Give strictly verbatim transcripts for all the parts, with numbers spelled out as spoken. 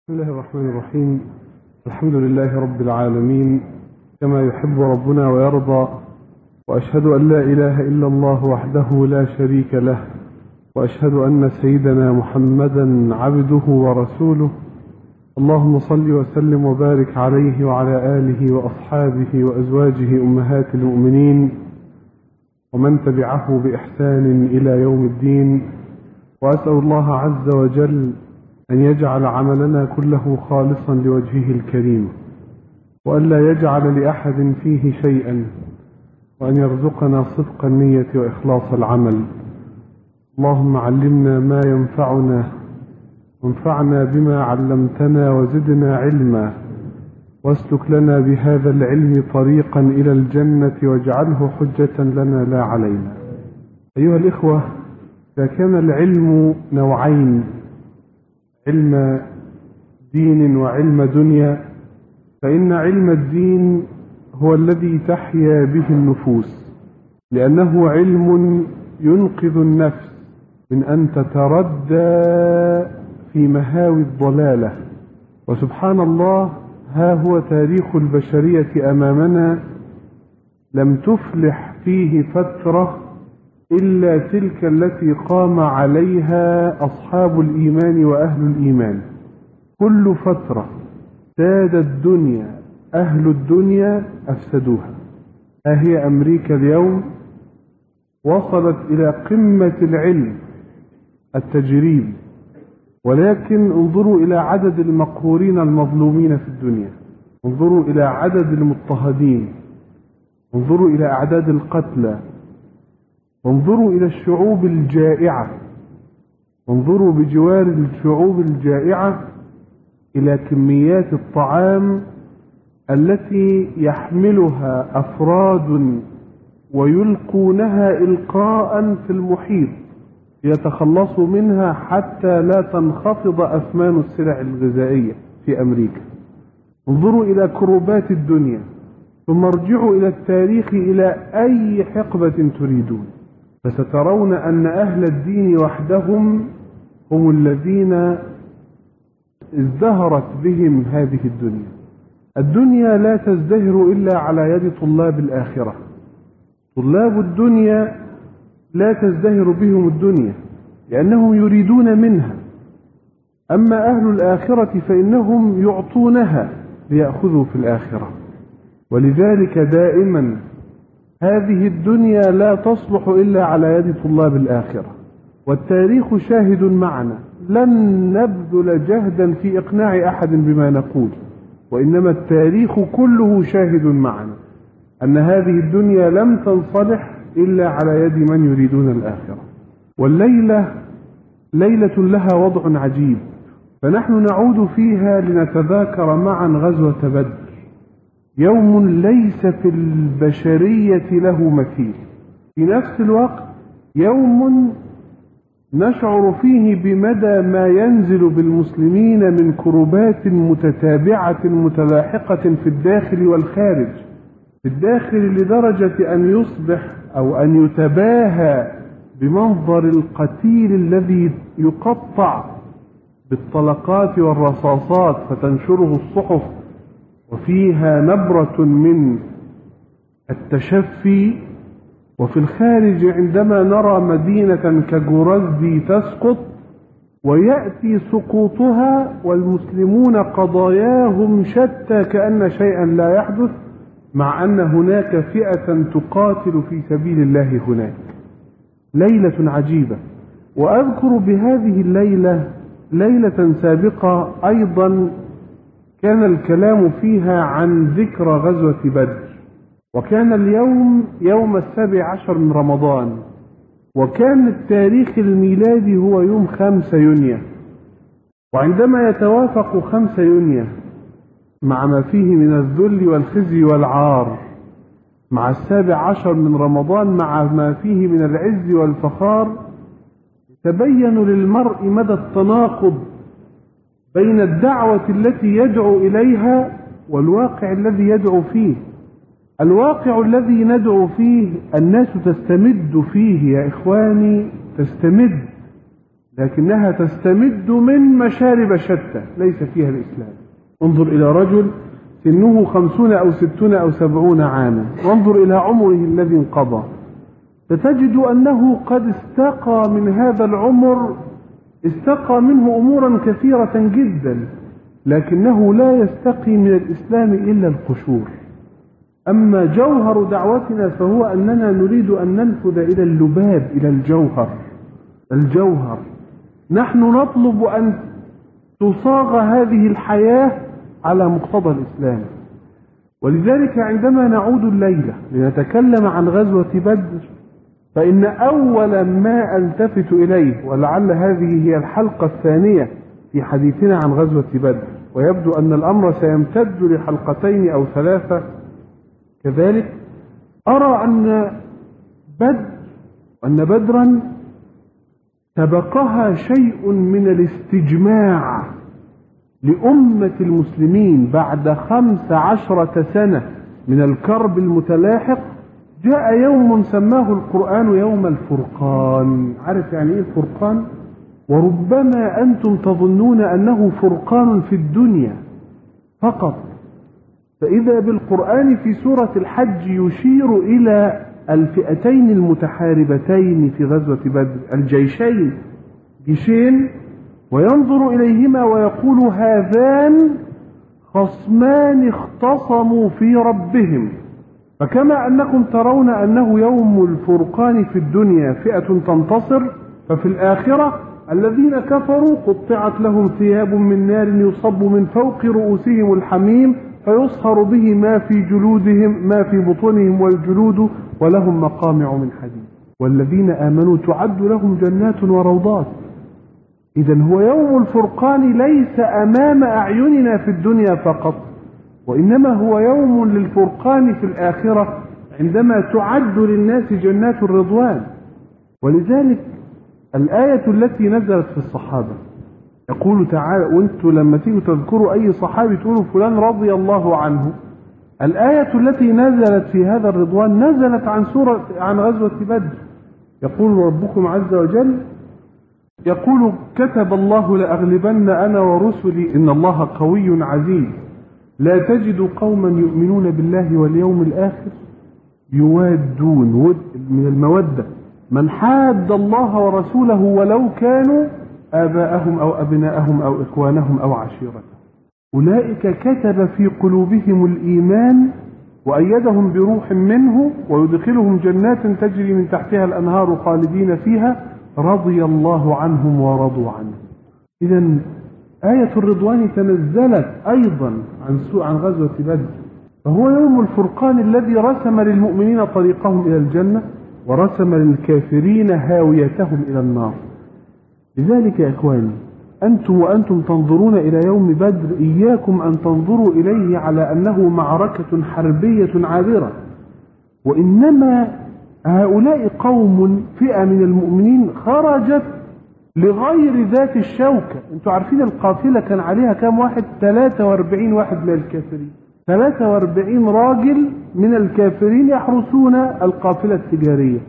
بسم الله الرحمن الرحيم. الحمد لله رب العالمين كما يحب ربنا ويرضى، وأشهد أن لا إله إلا الله وحده لا شريك له، وأشهد أن سيدنا محمدا عبده ورسوله. اللهم صل وسلم وبارك عليه وعلى آله وأصحابه وأزواجه أمهات المؤمنين ومن تبعه بإحسان إلى يوم الدين. وأسأل الله عز وجل أن يجعل عملنا كله خالصا لوجهه الكريم، وأن لا يجعل لأحد فيه شيئا، وأن يرزقنا صدق النية وإخلاص العمل. اللهم علمنا ما ينفعنا، وانفعنا بما علمتنا، وزدنا علما، واسلك لنا بهذا العلم طريقا إلى الجنة، واجعله حجة لنا لا علينا. أيها الإخوة، إذا كان العلم نوعين، علم دين وعلم دنيا، فإن علم الدين هو الذي تحيا به النفوس، لأنه علم ينقذ النفس من أن تتردى في مهاوي الضلالة. وسبحان الله، ها هو تاريخ البشرية أمامنا، لم تفلح فيه فترة إلا تلك التي قام عليها أصحاب الإيمان وأهل الإيمان. كل فترة ساد الدنيا أهل الدنيا أفسدوها. ها هي أمريكا اليوم وصلت إلى قمة العلم التجريبي، ولكن انظروا إلى عدد المقهورين المظلومين في الدنيا، انظروا إلى عدد المضطهدين، انظروا إلى أعداد القتلى، وانظروا إلى الشعوب الجائعة، وانظروا بجوار الشعوب الجائعة إلى كميات الطعام التي يحملها أفراد ويلقونها إلقاء في المحيط يتخلصوا منها حتى لا تنخفض أثمان السلع الغذائية في أمريكا. انظروا إلى كروبات الدنيا، ثم ارجعوا إلى التاريخ إلى أي حقبة تريدون، فسترون أن أهل الدين وحدهم هم الذين ازدهرت بهم هذه الدنيا. الدنيا لا تزدهر إلا على يد طلاب الآخرة. طلاب الدنيا لا تزدهر بهم الدنيا لأنهم يريدون منها، أما أهل الآخرة فإنهم يعطونها ليأخذوا في الآخرة. ولذلك دائما هذه الدنيا لا تصلح إلا على يد طلاب الآخرة. والتاريخ شاهد معنا، لن نبذل جهدا في إقناع أحد بما نقول، وإنما التاريخ كله شاهد معنا أن هذه الدنيا لم تنصلح إلا على يد من يريدون الآخرة. والليلة ليلة لها وضع عجيب، فنحن نعود فيها لنتذاكر معا غزوة بدر، يوم ليس في البشرية له مثيل، في نفس الوقت يوم نشعر فيه بمدى ما ينزل بالمسلمين من كربات متتابعة متلاحقة في الداخل والخارج. في الداخل لدرجة أن يصبح أو أن يتباهى بمنظر القتيل الذي يقطع بالطلقات والرصاصات فتنشره الصحف وفيها نبرة من التشفي، وفي الخارج عندما نرى مدينة كجورزدي تسقط ويأتي سقوطها والمسلمون قضاياهم شتى كأن شيئا لا يحدث، مع أن هناك فئة تقاتل في سبيل الله هناك. ليلة عجيبة. وأذكر بهذه الليلة ليلة سابقة أيضا كان الكلام فيها عن ذكرى غزوة بدر، وكان اليوم يوم السابع عشر من رمضان، وكان التاريخ الميلادي هو يوم خمسة يونيو. وعندما يتوافق خمسة يونيو مع ما فيه من الذل والخزي والعار، مع السابع عشر من رمضان مع ما فيه من العز والفخار، تبين للمرء مدى التناقض بين الدعوة التي يدعو إليها والواقع الذي يدعو فيه. الواقع الذي ندعو فيه الناس تستمد فيه يا إخواني، تستمد لكنها تستمد من مشارب شتى ليس فيها الإسلام. انظر إلى رجل سنه خمسون أو ستون أو سبعون عاما، وانظر إلى عمره الذي انقضى، فتجد أنه قد استقى من هذا العمر، استقى منه أمورا كثيرة جدا، لكنه لا يستقي من الإسلام إلا القشور. أما جوهر دعوتنا فهو أننا نريد أن ننفذ إلى اللباب، إلى الجوهر. الجوهر نحن نطلب أن تصاغ هذه الحياة على مقتضى الإسلام. ولذلك عندما نعود الليلة لنتكلم عن غزوة بدر، فإن أول ما ألتفت إليه، ولعل هذه هي الحلقة الثانية في حديثنا عن غزوة بدر، ويبدو أن الأمر سيمتد لحلقتين أو ثلاثة كذلك، أرى أن بدر أن بدرا سبقها شيء من الاستجماع لأمة المسلمين بعد خمس عشرة سنة من الكرب المتلاحق. جاء يوم سماه القرآن يوم الفرقان. عارف يعني ايه الفرقان؟ وربما أنتم تظنون أنه فرقان في الدنيا فقط، فإذا بالقرآن في سورة الحج يشير إلى الفئتين المتحاربتين في غزوة بدر، الجيشين، جيشين، وينظر إليهما ويقول هذان خصمان اختصموا في ربهم. فكما أنكم ترون أنه يوم الفرقان في الدنيا فئة تنتصر، ففي الآخرة الذين كفروا قطعت لهم ثياب من نار يصب من فوق رؤوسهم الحميم فيصهر به ما في جلودهم ما في بطونهم والجلود ولهم مقامع من حديد. والذين آمنوا تعد لهم جنات وروضات. إذن هو يوم الفرقان ليس أمام أعيننا في الدنيا فقط، وإنما هو يوم للفرقان في الآخرة عندما تعد للناس جنات الرضوان. ولذلك الآية التي نزلت في الصحابة يقول تعالى، وانتوا لما تيجوا تذكروا أي صحابي تقولوا فلان رضي الله عنه، الآية التي نزلت في هذا الرضوان نزلت عن سورة عن غزوة بدر. يقول ربكم عز وجل، يقول كتب الله لأغلبن أنا ورسلي إن الله قوي عزيز لا تجد قوما يؤمنون بالله واليوم الآخر يوادون، ود من المودة، من حاد الله ورسوله ولو كانوا آباءهم أو أبناءهم أو إخوانهم أو عشيرتهم أولئك كتب في قلوبهم الإيمان وأيدهم بروح منه ويدخلهم جنات تجري من تحتها الأنهار خالدين فيها رضي الله عنهم ورضوا عنه. إذن آية الرضوان تنزلت أيضا عن سوء عن غزوة بدر، فهو يوم الفرقان الذي رسم للمؤمنين طريقهم إلى الجنة ورسم للكافرين هاويتهم إلى النار. لذلك يا إخواني أنتم وأنتم تنظرون إلى يوم بدر إياكم أن تنظروا إليه على أنه معركة حربية عابرة، وإنما هؤلاء قوم فئة من المؤمنين خرجت لغير ذات الشوكة. أنتم عارفين القافلة كان عليها كام واحد؟ ثلاثة وأربعين واحد من الكافرين، ثلاثة وأربعين راجل من الكافرين يحرسون القافلة التجارية،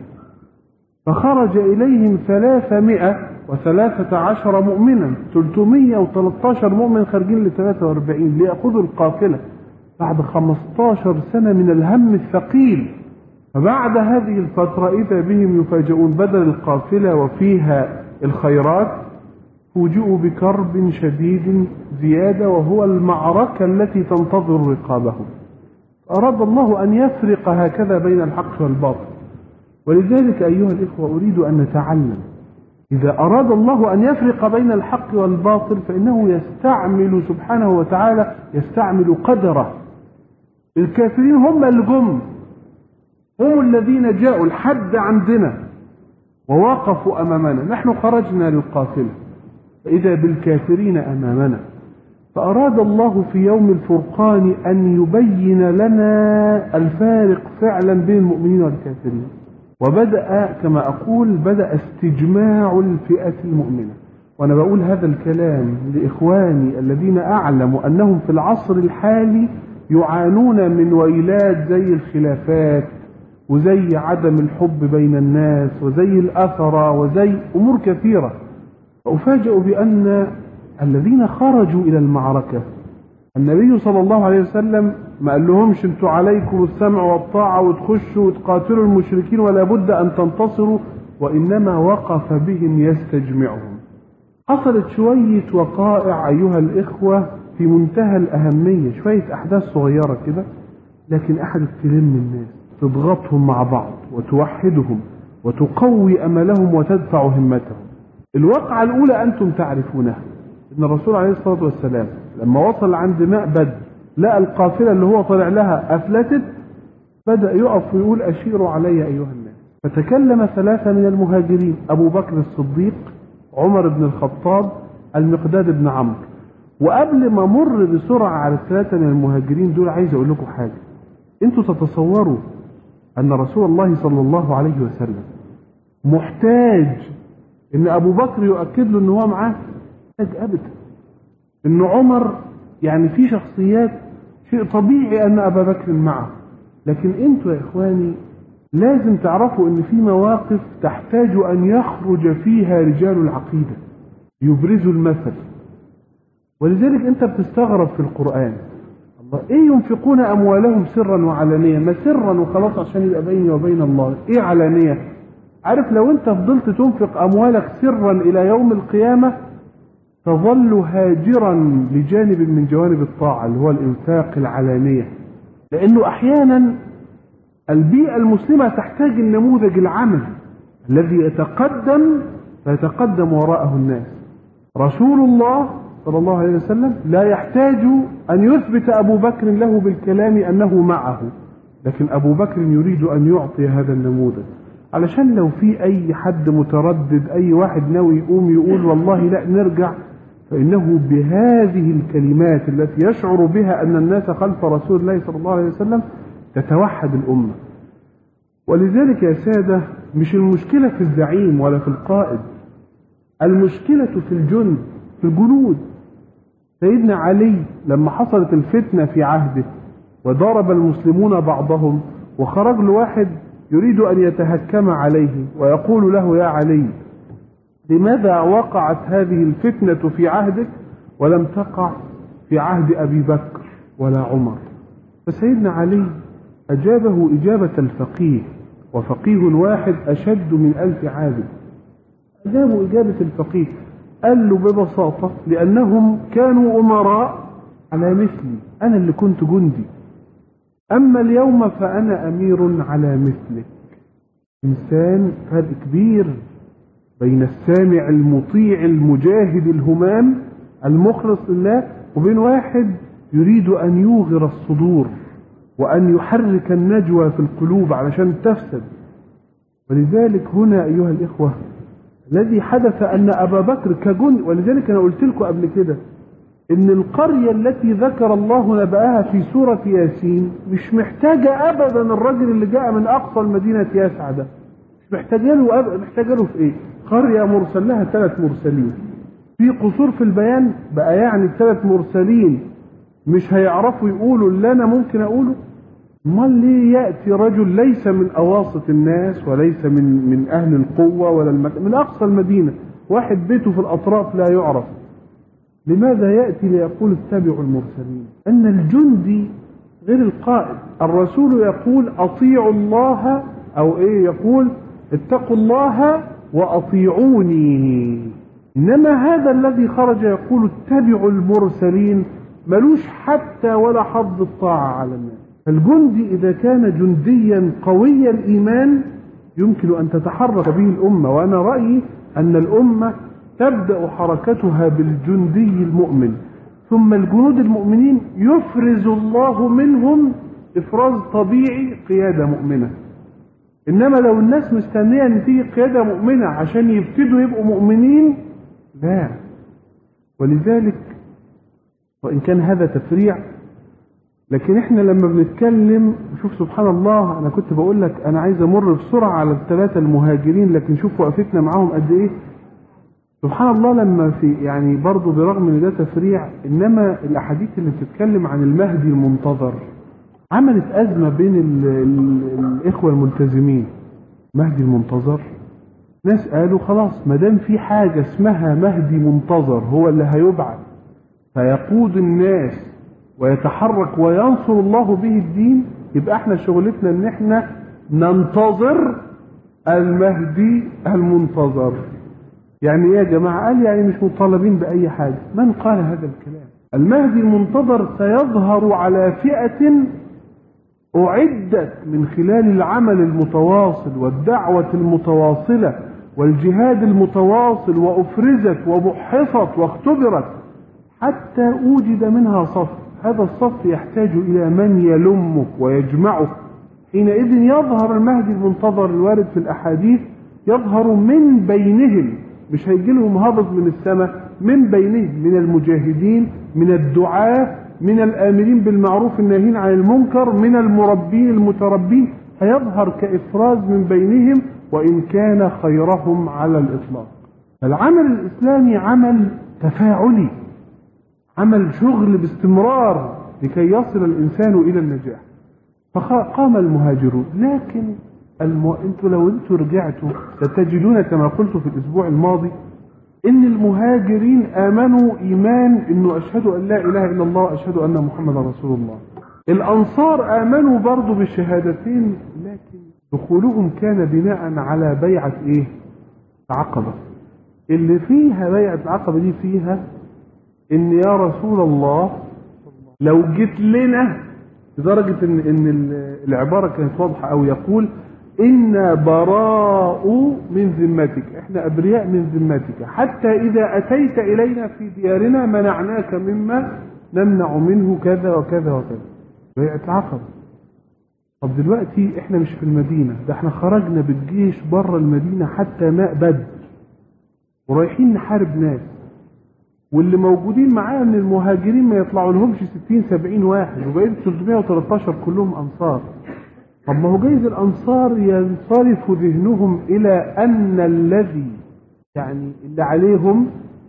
فخرج إليهم ثلاثمائة وثلاثة عشر مؤمنا، ثلاثمائة وثلاثة عشر مؤمن خارجين ل ثلاثة وأربعين ليأخذوا القافلة بعد خمسة عشر سنة من الهم الثقيل. فبعد هذه الفترة إذا بهم يفاجئون بدل القافلة وفيها الخيرات فوجئوا بكرب شديد زيادة، وهو المعركة التي تنتظر رقابهم. أراد الله أن يفرق هكذا بين الحق والباطل. ولذلك أيها الإخوة أريد أن نتعلم، إذا أراد الله أن يفرق بين الحق والباطل فإنه يستعمل سبحانه وتعالى يستعمل قدره. الكافرين هم الجم، هم الذين جاءوا الحد عندنا ووقفوا أمامنا، نحن خرجنا للقافلة فإذا بالكافرين أمامنا. فأراد الله في يوم الفرقان أن يبين لنا الفارق فعلا بين المؤمنين والكافرين، وبدأ كما أقول بدأ استجماع الفئة المؤمنة. وأنا بقول هذا الكلام لإخواني الذين أعلم أنهم في العصر الحالي يعانون من ويلات زي الخلافات وزي عدم الحب بين الناس وزي الأثرة وزي أمور كثيرة. فأفاجأ بأن الذين خرجوا إلى المعركة النبي صلى الله عليه وسلم ما قال لهمش انتوا عليكم السمع والطاعة وتخشوا وتقاتلوا المشركين ولا بد أن تنتصروا، وإنما وقف بهم يستجمعهم. حصلت شوية وقائع أيها الإخوة في منتهى الأهمية، شوية أحداث صغيرة كده، لكن أحد تلم الناس، تضغطهم مع بعض وتوحدهم وتقوي أملهم وتدفع همتهم. الواقعة الأولى أنتم تعرفونها، إن الرسول عليه الصلاة والسلام لما وصل عند ماء بدر لقى القافلة اللي هو طلع لها أفلتت، بدأ يقف ويقول أشيروا علي أيها الناس. فتكلم ثلاثة من المهاجرين، أبو بكر الصديق، عمر بن الخطاب، المقداد بن عمرو. وقبل ما مر بسرعة على الثلاثة من المهاجرين دول عايز أقول لكم حاجة. أنتوا تتصوروا أن رسول الله صلى الله عليه وسلم محتاج إن أبو بكر يؤكد له إن هو معاه؟ محتاج أبدا. إن عمر يعني في شخصيات شيء طبيعي أن أبا بكر معه، لكن أنتوا يا إخواني لازم تعرفوا إن في مواقف تحتاج أن يخرج فيها رجال العقيدة يبرزوا المثل. ولذلك أنت بتستغرب في القرآن، الله إيه ينفقون أموالهم سرا وعلانية؟ ما سرا وخلاص عشان يبقى بيني وبين الله، إيه علانية؟ عارف لو أنت فضلت تنفق أموالك سرا إلى يوم القيامة تظل هاجرا لجانب من جوانب الطاعة اللي هو الإنفاق العلانية، لأنه أحيانا البيئة المسلمة تحتاج النموذج العمل الذي يتقدم فيتقدم وراءه الناس. رسول الله صلى الله عليه وسلم لا يحتاج أن يثبت أبو بكر له بالكلام أنه معه، لكن أبو بكر يريد أن يعطي هذا النموذج، علشان لو في أي حد متردد، أي واحد ناوي يقوم يقول والله لا نرجع، فإنه بهذه الكلمات التي يشعر بها أن الناس خلف رسول الله صلى الله عليه وسلم تتوحد الأمة. ولذلك يا سادة مش المشكلة في الزعيم ولا في القائد، المشكلة في الجند، في الجنود. سيدنا علي لما حصلت الفتنة في عهده وضرب المسلمون بعضهم وخرج له واحد يريد أن يتهكم عليه ويقول له يا علي لماذا وقعت هذه الفتنة في عهدك ولم تقع في عهد أبي بكر ولا عمر؟ فسيدنا علي أجابه إجابة الفقيه، وفقيه واحد أشد من ألف عابد. أجابه إجابة الفقيه، قال له ببساطة لأنهم كانوا أمراء على مثلي، أنا اللي كنت جندي، أما اليوم فأنا أمير على مثلك. إنسان فرق كبير بين السامع المطيع المجاهد الهمام المخلص لله وبين واحد يريد أن يوغر الصدور وأن يحرك النجوى في القلوب علشان تفسد. ولذلك هنا أيها الإخوة الذي حدث أن أبا بكر كجند، ولذلك أنا قلت لكم قبل كده إن القرية التي ذكر الله نبأها في سورة ياسين مش محتاجة أبدا الرجل اللي جاء من أقصى المدينة يسعى ده، مش محتاجة له أبدا. محتاجة له في إيه؟ قرية مرسل لها ثلاث مرسلين، في قصور في البيان بقى، يعني الثلاث مرسلين مش هيعرفوا يقولوا اللي أنا ممكن أقوله؟ امال ليه يأتي رجل ليس من أواسط الناس وليس من من أهل القوة ولا المك... من أقصى المدينة، واحد بيته في الأطراف لا يعرف، لماذا يأتي ليقول اتبعوا المرسلين؟ أن الجندي غير القائد. الرسول يقول أطيعوا الله، أو إيه يقول اتقوا الله وأطيعوني، إنما هذا الذي خرج يقول اتبعوا المرسلين ملوش حتى ولا حظ الطاعة على الناس. فالجندي إذا كان جنديا قوي الإيمان يمكن أن تتحرك به الأمة، وأنا رأيي أن الأمة تبدأ حركتها بالجندي المؤمن، ثم الجنود المؤمنين يفرز الله منهم إفراز طبيعي قيادة مؤمنة. إنما لو الناس مستنية أن تيجي قيادة مؤمنة عشان يبتدوا يبقوا مؤمنين، لا. ولذلك وإن كان هذا تفريع، لكن احنا لما بنتكلم شوف سبحان الله، انا كنت بقول لك انا عايز امر بسرعة على الثلاثة المهاجرين، لكن شوف وقفتنا معاهم قد ايه. سبحان الله لما في يعني برضو برغم ان ده تفريع، انما الاحاديث اللي بتتكلم عن المهدي المنتظر عملت ازمة بين ال ال الاخوة الملتزمين. مهدي المنتظر ناس قالوا خلاص ما دام في حاجة اسمها مهدي منتظر هو اللي هيبعث فيقود الناس ويتحرك وينصر الله به الدين، يبقى احنا شغلتنا ان احنا ننتظر المهدي المنتظر. يعني ايه يا جماعة؟ قال يعني مش مطالبين بأي حاجة. من قال هذا الكلام؟ المهدي المنتظر سيظهر على فئة أعدت من خلال العمل المتواصل والدعوة المتواصلة والجهاد المتواصل، وأفرزت وبحثت واختبرت حتى أوجد منها صف. هذا الصف يحتاج إلى من يلمه ويجمعه. حينئذ يظهر المهدي المنتظر الوارد في الأحاديث، يظهر من بينهم، مش هيجي لهم هبط من السماء، من بينهم، من المجاهدين، من الدعاة، من الآمرين بالمعروف الناهين عن المنكر، من المربين المتربين، هيظهر كإفراز من بينهم وإن كان خيرهم على الإطلاق. العمل الإسلامي عمل تفاعلي، عمل شغل باستمرار لكي يصل الإنسان إلى النجاح. فقام المهاجرون، لكن المو... انتوا لو انتوا رجعتوا ستجدون كما قلت في الأسبوع الماضي ان المهاجرين آمنوا إيمان انه أشهد أن لا إله إلا الله أشهد أن محمد رسول الله. الأنصار آمنوا برضو بالشهادتين، لكن دخولهم كان بناء على بيعة ايه؟ العقبة. اللي فيها بيعة العقبة دي فيها ان يا رسول الله لو جيت لنا، لدرجة ان, إن العبارة كانت واضحة أو يقول إنا براء من ذمتك، احنا أبرياء من ذمتك، حتى إذا أتيت إلينا في ديارنا منعناك مما نمنع منه كذا وكذا وكذا. بيعة العقبة. طب دلوقتي احنا مش في المدينة، ده احنا خرجنا بالجيش بره المدينة حتى ماء بدر ورايحين نحارب ناس، واللي موجودين معانا من المهاجرين ما يطلعوا لهمش ستين سبعين واحد، وبقيت ثلاثمائة وثلاثة عشر كلهم أنصار. طب ما هو جايز الأنصار ينصرف ذهنهم إلى أن الذي يعني اللي عليهم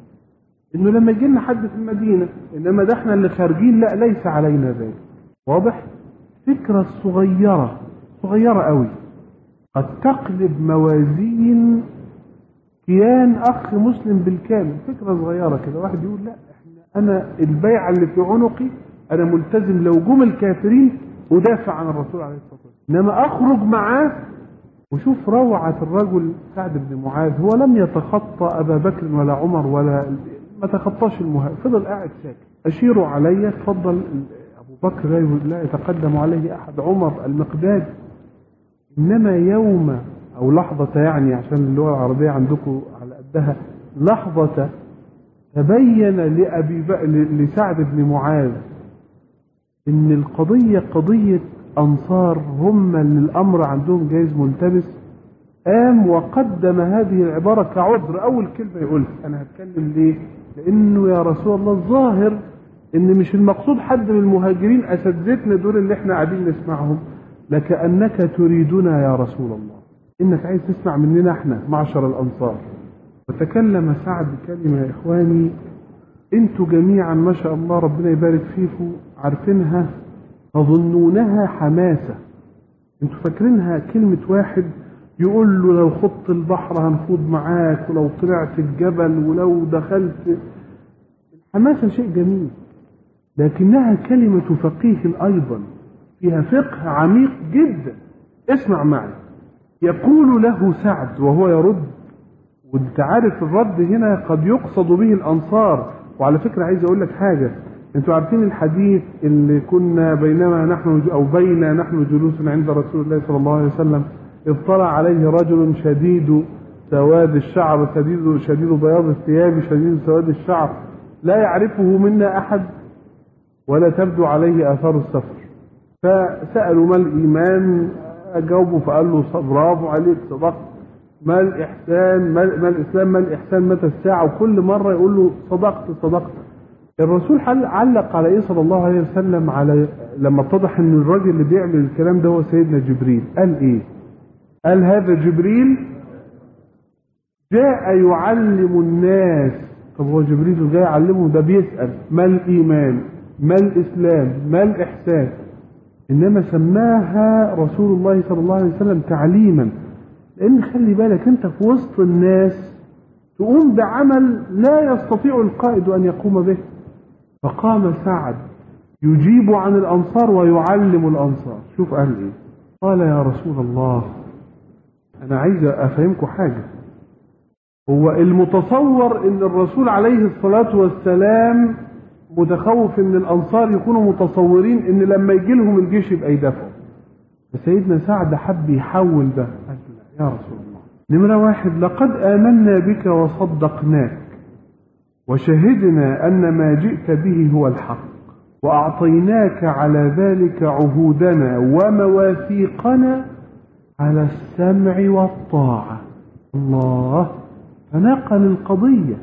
إنه لما يجي لنا حد في المدينة، إنما ده احنا اللي خارجين لا ليس علينا ذلك. واضح؟ فكرة صغيرة صغيرة قوي قد تقلب موازين كيان أخ مسلم بالكامل. فكرة صغيرة كده، واحد يقول لا احنا أنا البيعة اللي في عنقي أنا ملتزم لو جم الكافرين ودافع عن الرسول عليه الصلاة والسلام، إنما أخرج معاه. وشوف روعة الرجل سعد بن معاذ، هو لم يتخطى أبا بكر ولا عمر ولا ما تخطاش المهاجر، فضل قاعد ساكت. أشيروا علي، تفضل. أبو بكر لا يتقدم عليه أحد، عمر، المقداد. إنما يوم أو لحظة، يعني عشان اللغة العربية عندكم على قدها، لحظة تبين لأبي بكر لسعد بن معاذ إن القضية قضية أنصار، هم اللي الأمر عندهم جايز ملتبس. قام وقدم هذه العبارة كعذر، أول كلمة يقولها أنا هتكلم ليه؟ لأنه يا رسول الله الظاهر إن مش المقصود حد من المهاجرين أساتذتنا دول اللي إحنا قاعدين نسمعهم، لكأنك تريدنا يا رسول الله، إنك عايز تسمع مننا إحنا معشر الأنصار. وتكلم سعد كلمة يا إخواني أنتوا جميعا ما شاء الله ربنا يبارك فيكم عارفينها، تظنونها حماسة، أنتوا فاكرينها كلمة واحد يقول له لو خضت البحر هنخوض معاك، ولو طلعت الجبل، ولو دخلت. الحماسة شيء جميل، لكنها كلمة فقيه أيضا، فيها فقه عميق جدا. اسمع معي. يقول له سعد وهو يرد، وانت عارف الرد هنا قد يقصد به الأنصار. وعلى فكرة عايز أقول لك حاجة، انتوا عارفين الحديث اللي كنا بينما نحن أو بين نحن جلوس عند رسول الله صلى الله عليه وسلم إذ طلع عليه رجل شديد سواد الشعر، شديد شديد بياض الثياب، شديد سواد الشعر، لا يعرفه منا أحد ولا تبدو عليه آثار السفر. فسألوا ما الإيمان؟ أجاوبوا فقال له برافو عليك صدقت. ما الإحسان؟ ما الإسلام؟ ما الإحسان؟ متى الساعة؟ وكل مرة يقول له صدقت صدقت. الرسول علق على إيه صلى الله عليه وسلم على لما اتضح إن الراجل اللي بيعمل الكلام ده هو سيدنا جبريل. قال إيه؟ قال هذا جبريل جاء يعلم الناس. طب هو جبريل جاء يعلمه؟ ده بيسأل ما الإيمان؟ ما الإسلام؟ ما الإحسان؟ إنما سماها رسول الله صلى الله عليه وسلم تعليما. لأن خلي بالك أنت في وسط الناس تقوم بعمل لا يستطيع القائد أن يقوم به. فقام سعد يجيب عن الأنصار ويعلم الأنصار. شوف قال إيه؟ قال يا رسول الله أنا عايز أفهمكم حاجة. هو المتصور إن الرسول عليه الصلاة والسلام متخوف إن الأنصار يكونوا متصورين إن لما يجي لهم الجيش يبقى يدافعوا. فسيدنا سعد حب يحول ده. قال لا يا رسول الله، نمرة واحد لقد آمنا بك وصدقناك وشهدنا أن ما جئت به هو الحق وأعطيناك على ذلك عهودنا ومواثيقنا على السمع والطاعة. الله، فنقل القضية.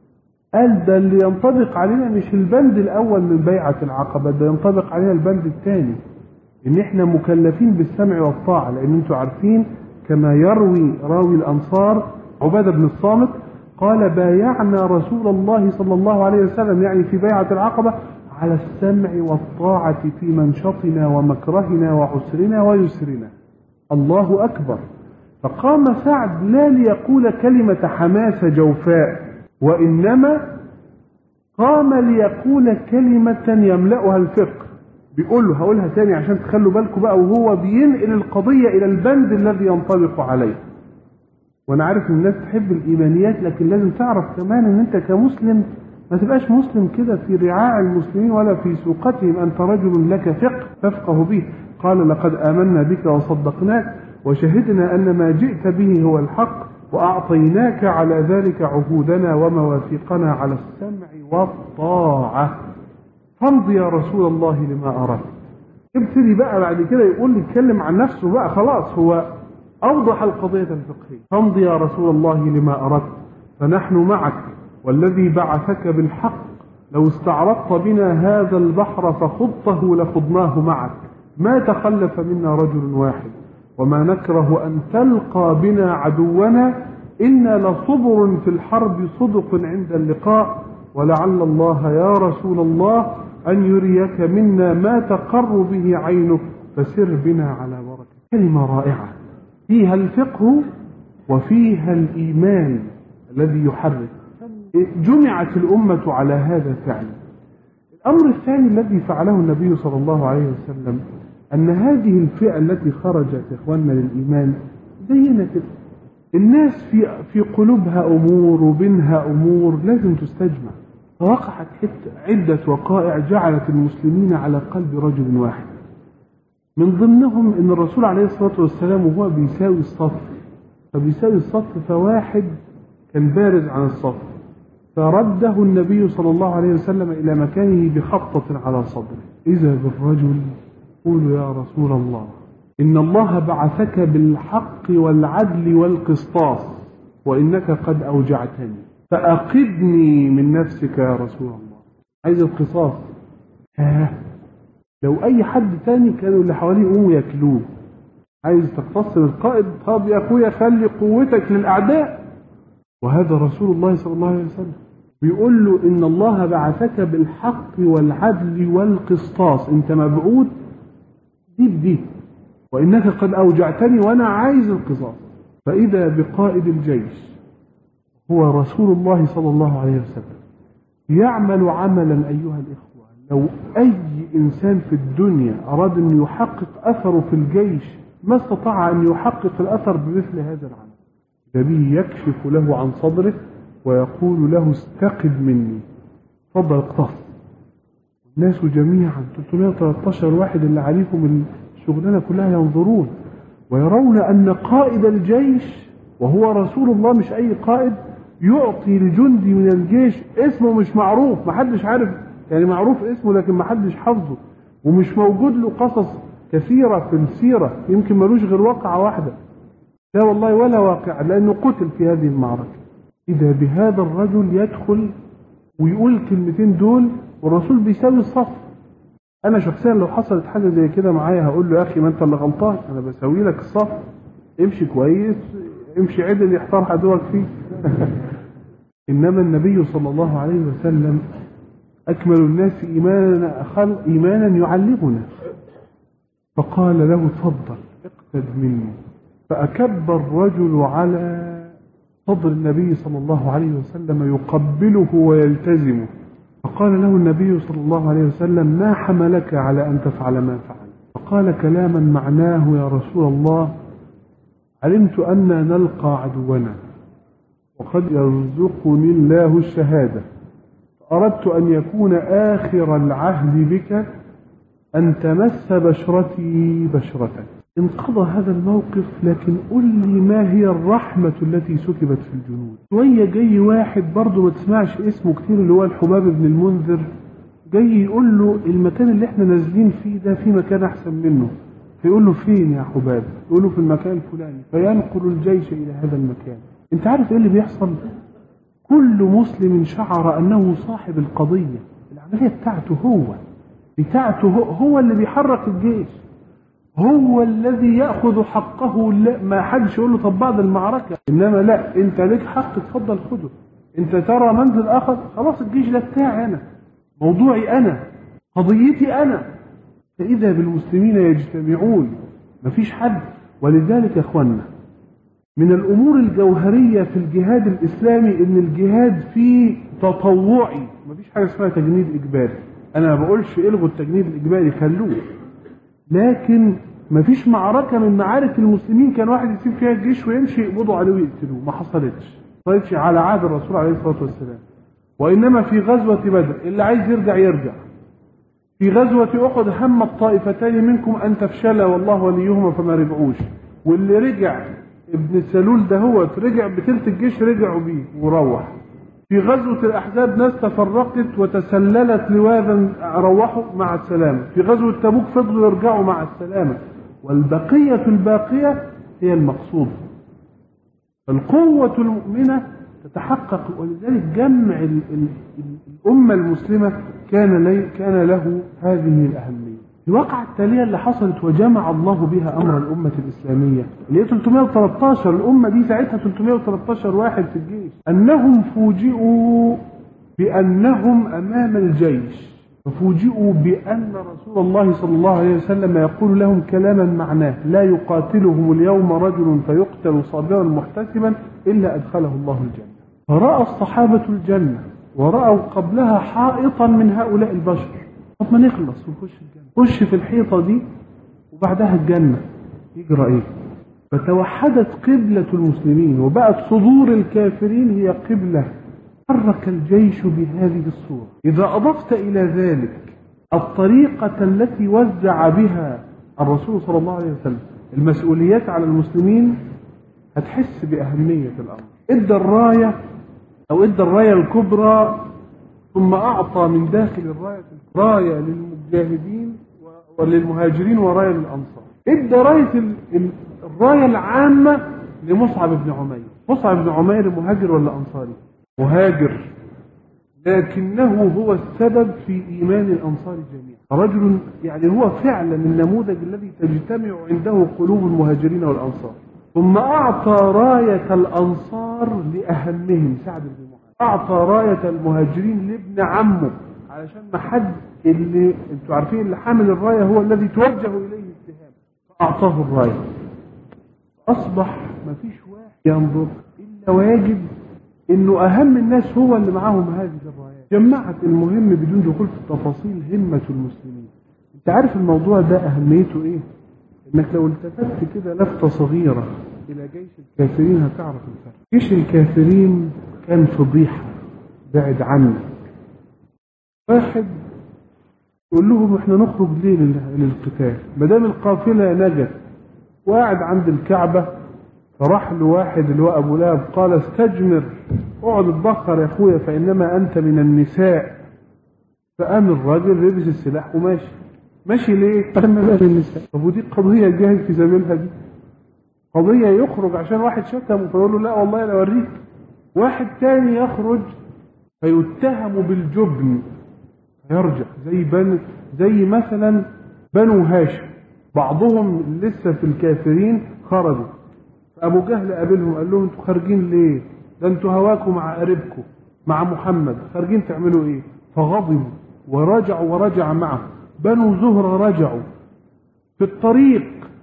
قال ده اللي ينطبق علينا مش البند الأول من بيعة العقبة، ده ينطبق علينا البند الثاني، إن إحنا مكلفين بالسمع والطاعة. لأن أنتم عارفين كما يروي راوي الأنصار عبادة بن الصامت قال بايعنا رسول الله صلى الله عليه وسلم، يعني في بيعة العقبة، على السمع والطاعة في منشطنا ومكرهنا وعسرنا ويسرنا. الله أكبر. فقام سعد لا ليقول كلمة حماس جوفاء، وإنما قام ليقول كلمة يملأها الفقه. بيقول له هقولها تاني عشان تخلوا بالكم بقى، وهو بينقل القضية إلى البند الذي ينطبق عليه. وأنا عارف إن الناس تحب الإيمانيات، لكن لازم تعرف كمان إن أنت كمسلم ما تبقاش مسلم كده في رعاع المسلمين ولا في سوقتهم، أنت رجل لك فقه تفقه به. قال لقد آمنا بك وصدقناك وشهدنا أن ما جئت به هو الحق وأعطيناك على ذلك عهودنا ومواثيقنا على السمع والطاعة فامض يا رسول الله لما أردت. ابتدي بقى بعد كده يقول لي يتكلم عن نفسه بقى، خلاص هو أوضح القضية الفقهية. فامض يا رسول الله لما أردت فنحن معك والذي بعثك بالحق لو استعرضت بنا هذا البحر فخضته لخضناه معك ما تخلف منا رجل واحد وما نكره أن تلقى بنا عدونا إنا لصبر في الحرب صدق عند اللقاء ولعل الله يا رسول الله أن يريك منا ما تقر به عينك فسر بنا على بركة. كلمة رائعة فيها الفقه وفيها الإيمان الذي يحرك. جمعت الأمة على هذا فعلا. الأمر الثاني الذي فعله النبي صلى الله عليه وسلم أن هذه الفئة التي خرجت إخواننا للإيمان زينا كده، الناس في في قلوبها أمور وبينها أمور لازم تستجمع. فوقعت عدة وقائع جعلت المسلمين على قلب رجل واحد. من ضمنهم أن الرسول عليه الصلاة والسلام وهو بيساوي الصف، فبيساوي الصف فواحد كان بارز عن الصف فرده النبي صلى الله عليه وسلم إلى مكانه بخبطة على صدره. إذا بالرجل يقول يا رسول الله إن الله بعثك بالحق والعدل والقسطاس وإنك قد أوجعتني فأقدني من نفسك يا رسول الله. عايز القصاص. ها لو أي حد تاني كانوا اللي حواليه يقوموا ياكلوه. عايز تقتص القائد، طب يا أخويا خلي قوتك للأعداء. وهذا رسول الله صلى الله عليه وسلم بيقول له إن الله بعثك بالحق والعدل والقسطاس، أنت مبعوث دي بدي وإنك قد أوجعتني وأنا عايز القصاص. فإذا بقائد الجيش هو رسول الله صلى الله عليه وسلم يعمل عملا أيها الإخوة لو أي إنسان في الدنيا أراد أن يحقق أثره في الجيش ما استطاع أن يحقق الأثر بمثل هذا العمل. النبي يكشف له عن صدره ويقول له استقد مني، تفضل اقتص. الناس جميعا ثلاثمائة وثلاثة عشر واحد اللي عليهم الشغلانة كلها ينظرون ويرون أن قائد الجيش وهو رسول الله مش أي قائد يعطي لجندي من الجيش اسمه مش معروف، محدش عارف، يعني معروف اسمه لكن محدش حفظه ومش موجود له قصص كثيرة في السيرة، يمكن ملوش غير واقعة واحدة، لا والله ولا واقع، لأنه قتل في هذه المعركة. إذا بهذا الرجل يدخل ويقول الكلمتين دول والرسول بيساوي الصف. أنا شخصيا لو حصلت حاجة زي كده معايا هقول له يا أخي ما أنت اللي غلطان، أنا بسوي لك الصف، امشي كويس، امشي عدل يحتار عدوك فيه. إنما النبي صلى الله عليه وسلم أكمل الناس إيمانا خلق إيمانا يعلمنا، فقال له تفضل اقتد مني فأكب الرجل على صدر النبي صلى الله عليه وسلم يقبله ويلتزمه، فقال له النبي صلى الله عليه وسلم: ما حملك على أن تفعل ما فعل؟ فقال كلاما معناه: يا رسول الله، علمت أننا نلقى عدونا وقد يرزقني الله الشهادة، فأردت أن يكون آخر العهد بك أن تمس بشرتي بشرتك. انقضى هذا الموقف، لكن قل لي ما هي الرحمة التي سكبت في الجنود؟ شوية جاي واحد برضه ما تسمعش اسمه كتير، اللي هو الحباب بن المنذر، جاي يقول له: المكان اللي احنا نازلين فيه ده في مكان أحسن منه. فيقول له: فين يا حباب؟ يقول له: في المكان الفلاني. فينقل الجيش إلى هذا المكان. انت عارف ايه اللي بيحصل؟ كل مسلم شعر أنه صاحب القضية، العملية بتاعته هو بتاعته هو, هو اللي بيحرك الجيش، هو الذي يأخذ حقه. لا، ما حدش يقول له طب بعد المعركة، إنما لا، أنت لك حق، تفضل خده. أنت ترى منزل آخر، خلاص الجيش ده بتاعي أنا، موضوعي أنا، قضيتي أنا. فإذا بالمسلمين يجتمعون، مفيش حد. ولذلك يا أخوانا، من الأمور الجوهرية في الجهاد الإسلامي إن الجهاد فيه تطوعي، مفيش حاجة اسمها تجنيد إجباري. أنا ما بقولش إلغوا التجنيد الإجباري، خلوه، لكن مفيش معركة من معارك المسلمين كان واحد يسيب فيها الجيش ويمشي يقبضوا عليه ويقتلوه، ما حصلتش ما حصلتش على عهد الرسول عليه الصلاة والسلام. وإنما في غزوة بدر اللي عايز يرجع يرجع. في غزوة أحد هم الطائفتان منكم أن تفشلا والله وليهما فما رجعوش، واللي رجع ابن سلول ده هو رجع بتلت الجيش، رجعوا بيه وروح. في غزوة الأحزاب ناس تفرقت وتسللت لواذا، روحوا مع السلامة. في غزوة تبوك فضلوا يرجعوا مع السلامة. والبقية الباقية هي المقصود. القوة المؤمنة تتحقق، ولذلك جمع ال ال الأمة المسلمة كان, لي كان له هذه الأهمية. الواقعة التالية اللي حصلت وجمع الله بها أمر الأمة الإسلامية اللي هي ثلاثمائة وثلاثة عشر، الأمة دي ساعتها ثلاثمائة وثلاثة عشر واحد في الجيش، أنهم فوجئوا بأنهم أمام الجيش، ففوجئوا بأن رسول الله صلى الله عليه وسلم يقول لهم كلاما معناه: لا يقاتلهم اليوم رجل فيقتل صابرا محتسبا إلا أدخله الله الجنة. فرأى الصحابة الجنة ورأوا قبلها حائطا من هؤلاء البشر. طب ما نخلص ونخش الجنة، خش في الحيطة دي وبعدها الجنة، يجرى ايه؟ فتوحدت قبلة المسلمين وبقت صدور الكافرين هي قبلة. حرك الجيش بهذه الصورة. إذا أضفت إلى ذلك الطريقة التي وزع بها الرسول صلى الله عليه وسلم المسؤوليات على المسلمين، هتحس بأهمية الأمر. إدى الراية أو إدى الراية الكبرى، ثم أعطى من داخل الراية راية للمجاهدين وللمهاجرين وراية للأنصار. إدى راية الراية العامة لمصعب بن عمير. مصعب بن عمير مهاجر ولا أنصاري؟ مهاجر، لكنه هو السبب في إيمان الأنصار جميعا. رجل يعني هو فعلا النموذج الذي تجتمع عنده قلوب المهاجرين والأنصار. ثم أعطى راية الأنصار لأهمهم سعد بن معاذ، أعطى راية المهاجرين لابن عمه، علشان ما حد اللي انتوا عارفين اللي حامل الراية هو الذي توجه إليه الاتهام، فأعطاه الراية. أصبح ما فيش واحد ينظر إلا واجب إنه أهم الناس هو اللي معاهم هذه الرايات. جمعت المهم بدون دخول في التفاصيل همة المسلمين. أنت عارف الموضوع ده أهميته إيه؟ إنك لو التفت كده لفتة صغيرة إلى جيش الكافرين هتعرف الفرق. جيش الكافرين كان فضيحة بعد عنك. واحد يقول لهم احنا نخرج ليه للقتال ما دام القافلة نجت، وقاعد عند الكعبة. فراح له واحد اللي هو أبو لهب قال: استجمر، اقعد اتبخر يا اخويا فإنما أنت من النساء. فقام الراجل لبس السلاح وماشي. ماشي ليه؟ فلما بقى النساء. طب ودي قضية الجاهل في زمانها دي، قضية يخرج عشان واحد شتمه فيقول له لا والله لا اوريك. واحد تاني يخرج فيتهم بالجبن فيرجع، زي بن زي مثلا بنو هاشم، بعضهم لسه في الكافرين خرجوا. فأبو جهل قابلهم قال لهم انتوا خارجين ليه؟ ده انتوا هواكم مع قريبكم مع محمد، خارجين تعملوا ايه؟ فغضبوا ورجعوا ورجع معه. بنو زهرة رجعوا في الطريق،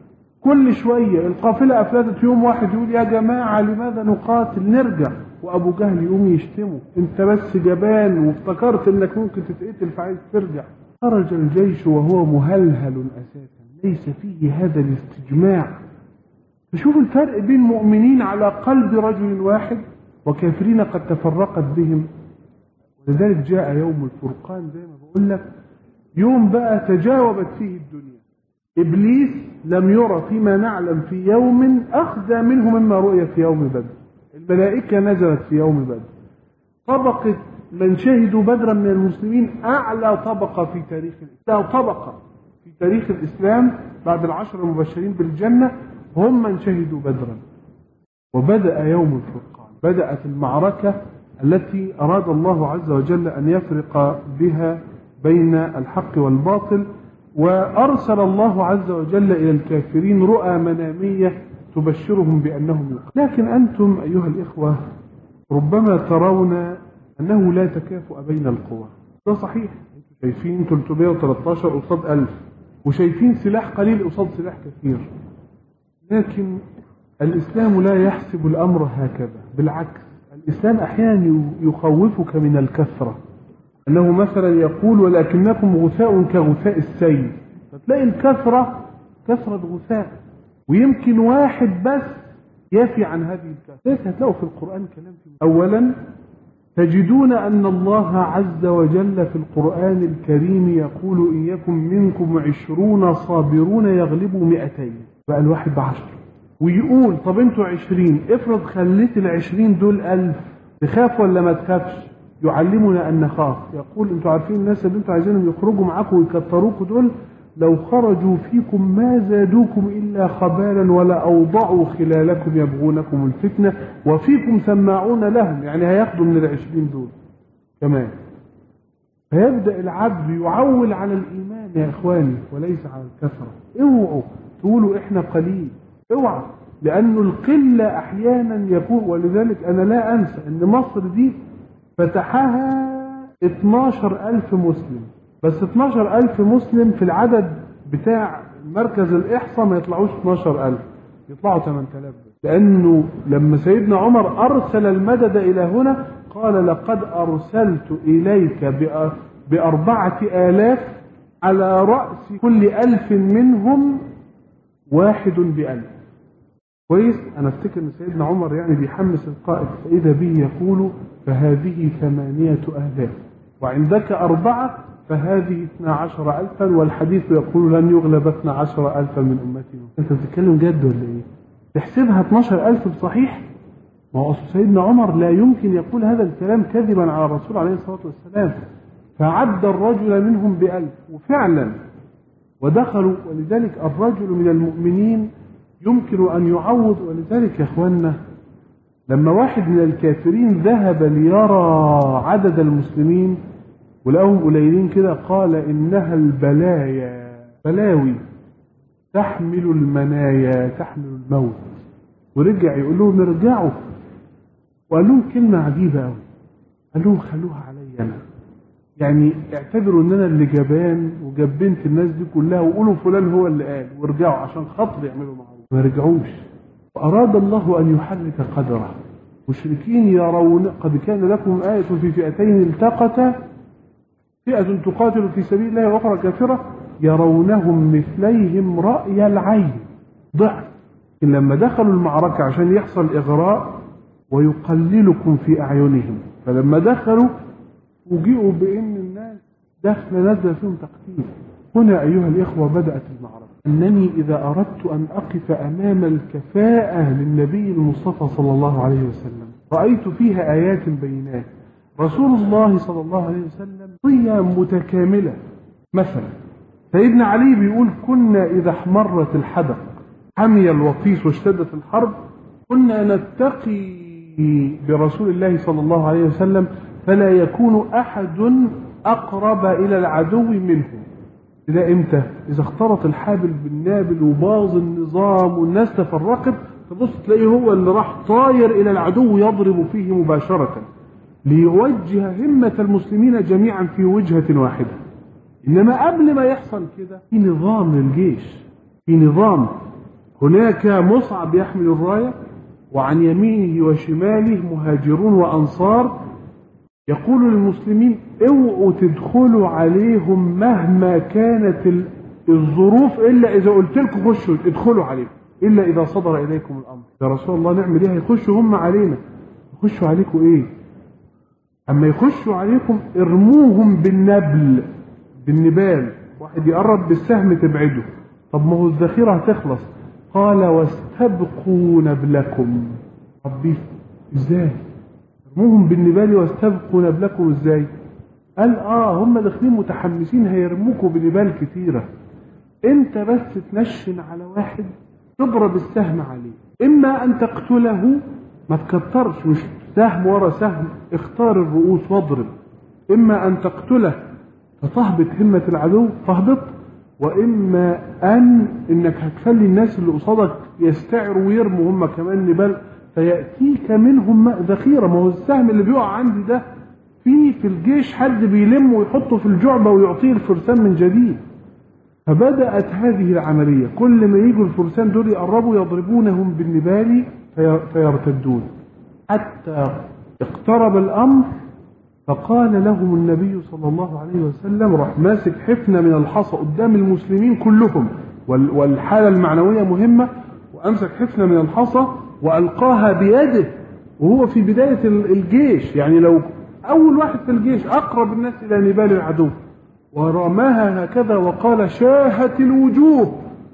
كل شوية القافلة أفلتت، يوم واحد يقول يا جماعة لماذا نقاتل نرجع، وأبو جهل يقوم يشتمه أنت بس جبان وافتكرت أنك ممكن تتقتل فعايز ترجع. خرج الجيش وهو مهلهل أساسا، ليس فيه هذا الاستجماع. فشوف الفرق بين مؤمنين على قلب رجل واحد وكافرين قد تفرقت بهم. ولذلك جاء يوم الفرقان زي ما بقول لك، يوم بقى تجاوبت فيه الدنيا. إبليس لم يرى فيما نعلم في يوم أخزى منه مما رؤي في يوم بدر. الملائكة نزلت في يوم بدر. طبقة من شهدوا بدرا من المسلمين أعلى طبقة في تاريخ الإسلام، طبقة في تاريخ الإسلام بعد العشر المبشرين بالجنة هم من شهدوا بدرا. وبدأ يوم الفرقان، بدأت المعركة التي أراد الله عز وجل أن يفرق بها بين الحق والباطل. وأرسل الله عز وجل إلى الكافرين رؤى منامية تبشرهم بأنهم يقتلون. لكن أنتم أيها الإخوة ربما ترون أنه لا تكافؤ بين القوى. ده صحيح، أنتم شايفين ثلاثمائة وثلاثة عشر قصاد ألف، وشايفين سلاح قليل قصاد سلاح كثير. لكن الإسلام لا يحسب الأمر هكذا، بالعكس الإسلام أحيانا يخوفك من الكثرة، أنه مثلا يقول ولكنكم غثاء كغثاء السيل، فتلاقي الكثرة كثرة غثاء ويمكن واحد بس يفي عن هذه الكثرة. ليس هتلاقوا في القرآن كلام فيه. أولا تجدون أن الله عز وجل في القرآن الكريم يقول إن يكن منكم عشرون صابرون يغلبوا مئتين، بقى الواحد بعشر. ويقول طب انتوا عشرين، افرض خليت العشرين دول ألف، تخاف ولا ما تخافش؟ يعلمنا أن نخاف. يقول انتوا عارفين الناس اللي انتوا عايزينهم يخرجوا معاكم ويكتروكوا دول لو خرجوا فيكم ما زادوكم إلا خبالا ولا أوضعوا خلالكم يبغونكم الفتنة وفيكم سماعون لهم، يعني هياخدوا من العشرين دول كمان. فيبدأ العبد يعول على الإيمان يا إخواني وليس على الكثرة. اوعوا تقولوا إحنا قليل، اوعوا، لأن القلة أحيانا يكون. ولذلك أنا لا أنسى أن مصر دي فتحها اثناشر ألف مسلم، بس اثناشر ألف مسلم في العدد بتاع مركز الإحصاء ما يطلعوش اثناشر ألف، يطلعوا ثمانية آلاف بس. لأنه لما سيدنا عمر أرسل المدد إلى هنا قال لقد أرسلت إليك بأربعة آلاف على رأس كل ألف منهم واحد بألف. كويس؟ أنا أفتكر أن سيدنا عمر يعني بيحمس القائد، فإذا به يقول فهذه ثمانية آلاف وعندك أربعة فهذه اثنا عشر ألفا، والحديث يقول لن يغلب اثنا عشر ألفا من أمتي. أنت بتتكلم جد ولا إيه؟ تحسبها اثناشر ألف بصحيح؟ ما هو سيدنا عمر لا يمكن يقول هذا الكلام كذبا على الرسول عليه الصلاة والسلام. فعد الرجل منهم بألف وفعلا ودخلوا. ولذلك الرجل من المؤمنين يمكن أن يعوض. ولذلك يا أخوانا لما واحد من الكافرين ذهب ليرى عدد المسلمين ولقاهم قليلين كده قال إنها البلايا بلاوي تحمل المنايا تحمل الموت. ورجع يقول لهم ارجعوا، وقال لهم كلمة عجيبة قوي، قال لهم خلوها علي أنا، يعني اعتبروا ان انا اللي جبان وجبنت الناس دي كلها وقولوا فلان هو اللي قال، وارجعوا عشان خاطر يعملوا معروف. ما رجعوش. واراد الله ان يحرك قدره. مشركين يرون قد كان لكم آية في فئتين التقتا، فئة تقاتل في سبيل الله واخرى كافرة يرونهم مثليهم رأي العين ضعف. لما دخلوا المعركة عشان يحصل إغراء ويقللكم في أعينهم، فلما دخلوا وجئوا بأن الناس داخل نزل فيهم تقتيل. هنا أيها الإخوة بدأت المعركة. أنني إذا أردت أن أقف أمام الكفاءة للنبي المصطفى صلى الله عليه وسلم رأيت فيها آيات بينات. رسول الله صلى الله عليه وسلم قيم متكاملة. مثلا سيدنا علي بيقول كنا إذا احمرت الحدق حمي الوطيس واشتدت الحرب كنا نتقي برسول الله صلى الله عليه وسلم فلا يكون أحد أقرب إلى العدو منه. إذا إمتى؟ إذا اختلط الحابل بالنابل وباظ النظام والناس تفرقت تبص تلاقيه هو اللي راح طاير إلى العدو يضرب فيه مباشرة ليوجه همة المسلمين جميعا في وجهة واحدة. إنما قبل ما يحصل كده في نظام للجيش، في نظام. هناك مصعب يحمل الراية، وعن يمينه وشماله مهاجرون وأنصار. يقول للمسلمين اوعوا تدخلوا عليهم مهما كانت الظروف، إلا إذا قلت لكم خشوا ادخلوا عليهم، إلا إذا صدر إليكم الأمر. يا رسول الله نعمل إيه؟ هيخشوا هم علينا، يخشوا عليكم إيه؟ أما يخشوا عليكم ارموهم بالنبل، بالنبال، واحد يقرب بالسهم تبعده. طب ما هو الذخيرة هتخلص. قال واستبقوا نبلكم. ربي ازاي؟ ارموهم بالنبال واستبقوا نبلكم ازاي؟ قال اه هم داخلين متحمسين هيرموكوا بنبال كتيرة، انت بس تنشن على واحد تضرب السهم عليه، اما ان تقتله، ما تكترش، مش سهم ورا سهم، اختار الرؤوس واضرب، اما ان تقتله فتهبط همة العدو فاهبط، واما ان انك هتخلي الناس اللي قصادك يستعروا ويرموا هم كمان نبال فياتيك منهم ذخيره. ما هو السهم اللي بيقع عندي ده في في الجيش حد بيلمه ويحطه في الجعبه ويعطيه الفرسان من جديد. فبدات هذه العمليه، كل ما يجوا الفرسان دول يقربوا يضربونهم بالنبال فيرتدون، حتى اقترب الامر فقال لهم النبي صلى الله عليه وسلم، راح ماسك حفنة من الحصى قدام المسلمين كلهم، والحالة المعنوية مهمة، وأمسك حفنة من الحصى وألقاها بيده وهو في بداية الجيش، يعني لو أول واحد في الجيش أقرب الناس إلى نبال العدو، ورماها هكذا وقال شاهت الوجوه،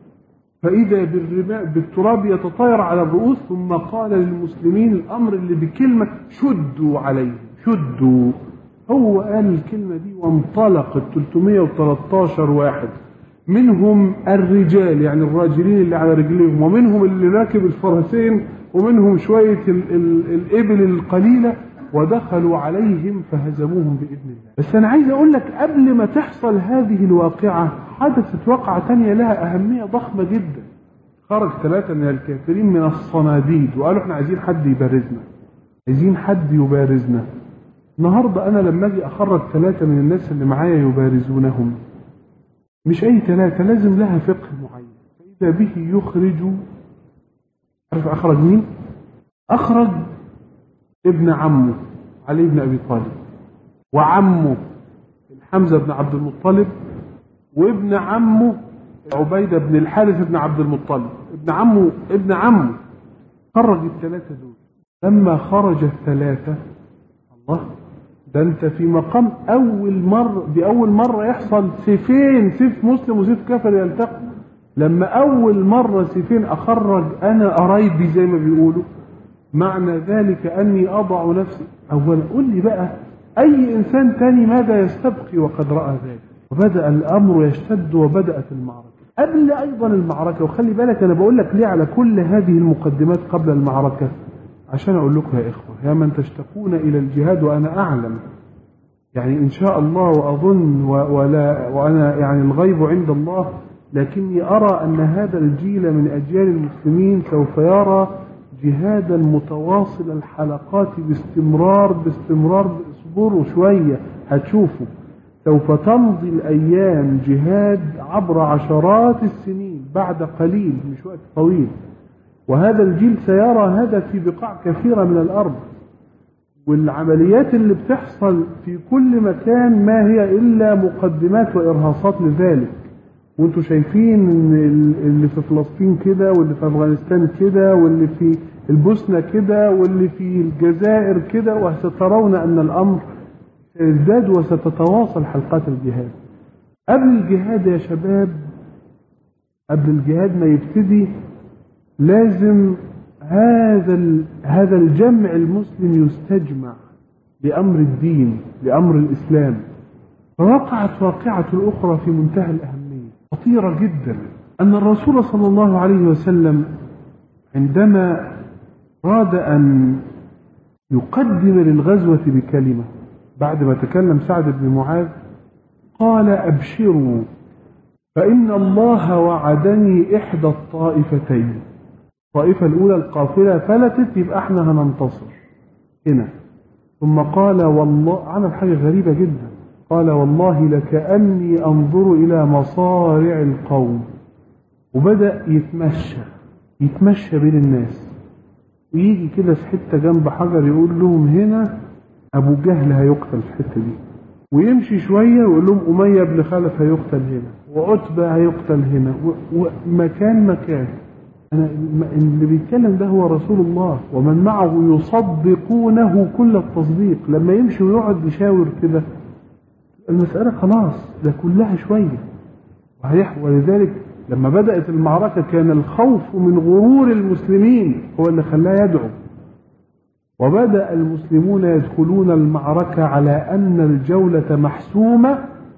فإذا بالتراب يتطاير على الرؤوس. ثم قال للمسلمين الأمر اللي بكلمة شدوا عليه، شدوا. هو قال الكلمة دي وانطلق ال ثلاثمائة وثلاثة عشر واحد، منهم الرجال يعني الراجلين اللي على رجليهم، ومنهم اللي راكب الفرسين، ومنهم شوية ال ال الإبل القليلة، ودخلوا عليهم فهزموهم بإذن الله. بس أنا عايز أقول لك قبل ما تحصل هذه الواقعة حدثت واقعة تانية لها أهمية ضخمة جدا. خرج ثلاثة من الكافرين من الصناديد وقالوا احنا عايزين حد يبارزنا، عايزين حد يبارزنا. النهاردة أنا لما أجي أخرج ثلاثة من الناس اللي معايا يبارزونهم، مش أي ثلاثة، لازم لها فقه معين. فإذا به يخرج، عارف أخرج مين؟ أخرج ابن عمه علي بن أبي طالب، وعمه حمزة بن عبد المطلب، وابن عمه عبيدة بن الحارث بن عبد المطلب، ابن عمه ابن عمه. خرج الثلاثة دول. لما خرج الثلاثة، الله، ده انت في مقام اول مرة، بأول مرة يحصل سيفين، سيف مسلم وسيف كافر يلتقوا. لما اول مرة سيفين اخرج انا قرايبي زي ما بيقولوا، معنى ذلك اني اضع نفسي اولا. قل لي بقى اي انسان تاني ماذا يستبقي وقد رأى ذلك؟ وبدأ الامر يشتد وبدأت المعركة. قبل ايضا المعركة، وخلي بالك انا بقول لك ليه على كل هذه المقدمات قبل المعركة، عشان اقول لكم يا اخوة، يا من تشتقون الى الجهاد وانا اعلم يعني ان شاء الله واظن ولا وانا يعني الغيب عند الله، لكني ارى ان هذا الجيل من اجيال المسلمين سوف يرى جهادا متواصل الحلقات باستمرار باستمرار. اصبروا شوية هتشوفوا، سوف تمضي الايام جهاد عبر عشرات السنين بعد قليل، مش وقت طويل، وهذا الجيل سيرى هذا في بقاع كثيرة من الأرض. والعمليات اللي بتحصل في كل مكان ما هي إلا مقدمات وإرهاصات لذلك. وانتوا شايفين اللي في فلسطين كده، واللي في أفغانستان كده، واللي في البوسنة كده، واللي في الجزائر كده، وسترون أن الأمر سيزداد وستتواصل حلقات الجهاد. قبل الجهاد يا شباب، قبل الجهاد ما يبتدي، لازم هذا هذا الجمع المسلم يستجمع لأمر الدين، لأمر الإسلام. فوقعت واقعة الأخرى في منتهى الأهمية، خطيرة جدا، أن الرسول صلى الله عليه وسلم عندما أراد أن يقدم للغزوة بكلمة بعد ما تكلم سعد بن معاذ، قال أبشروا فإن الله وعدني إحدى الطائفتين. الطائفة الأولى القافلة فلتت، يبقى احنا هننتصر هنا. ثم قال والله، عمل حاجة غريبة جدا، قال والله لكأني أنظر إلى مصارع القوم، وبدأ يتمشى يتمشى بين الناس ويجي كده في حتة جنب حجر يقول لهم هنا أبو جهل هيقتل في الحتة دي، ويمشي شوية ويقول لهم أمية بن خلف هيقتل هنا، وعتبة هيقتل هنا، ومكان مكان. أنا اللي بيتكلم ده هو رسول الله ومن معه يصدقونه كل التصديق. لما يمشي ويقعد يشاور كده المسألة خلاص ده كلها شوية. ولذلك لما بدأت المعركة كان الخوف من غرور المسلمين هو اللي خلاه يدعو، وبدأ المسلمون يدخلون المعركة على أن الجولة محسومة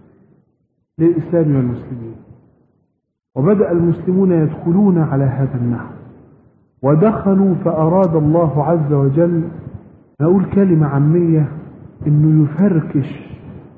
للإسلام والمسلمين، وبدأ المسلمون يدخلون على هذا النحو، ودخلوا فأراد الله عز وجل، نقول كلمة عامية، إنه يفركش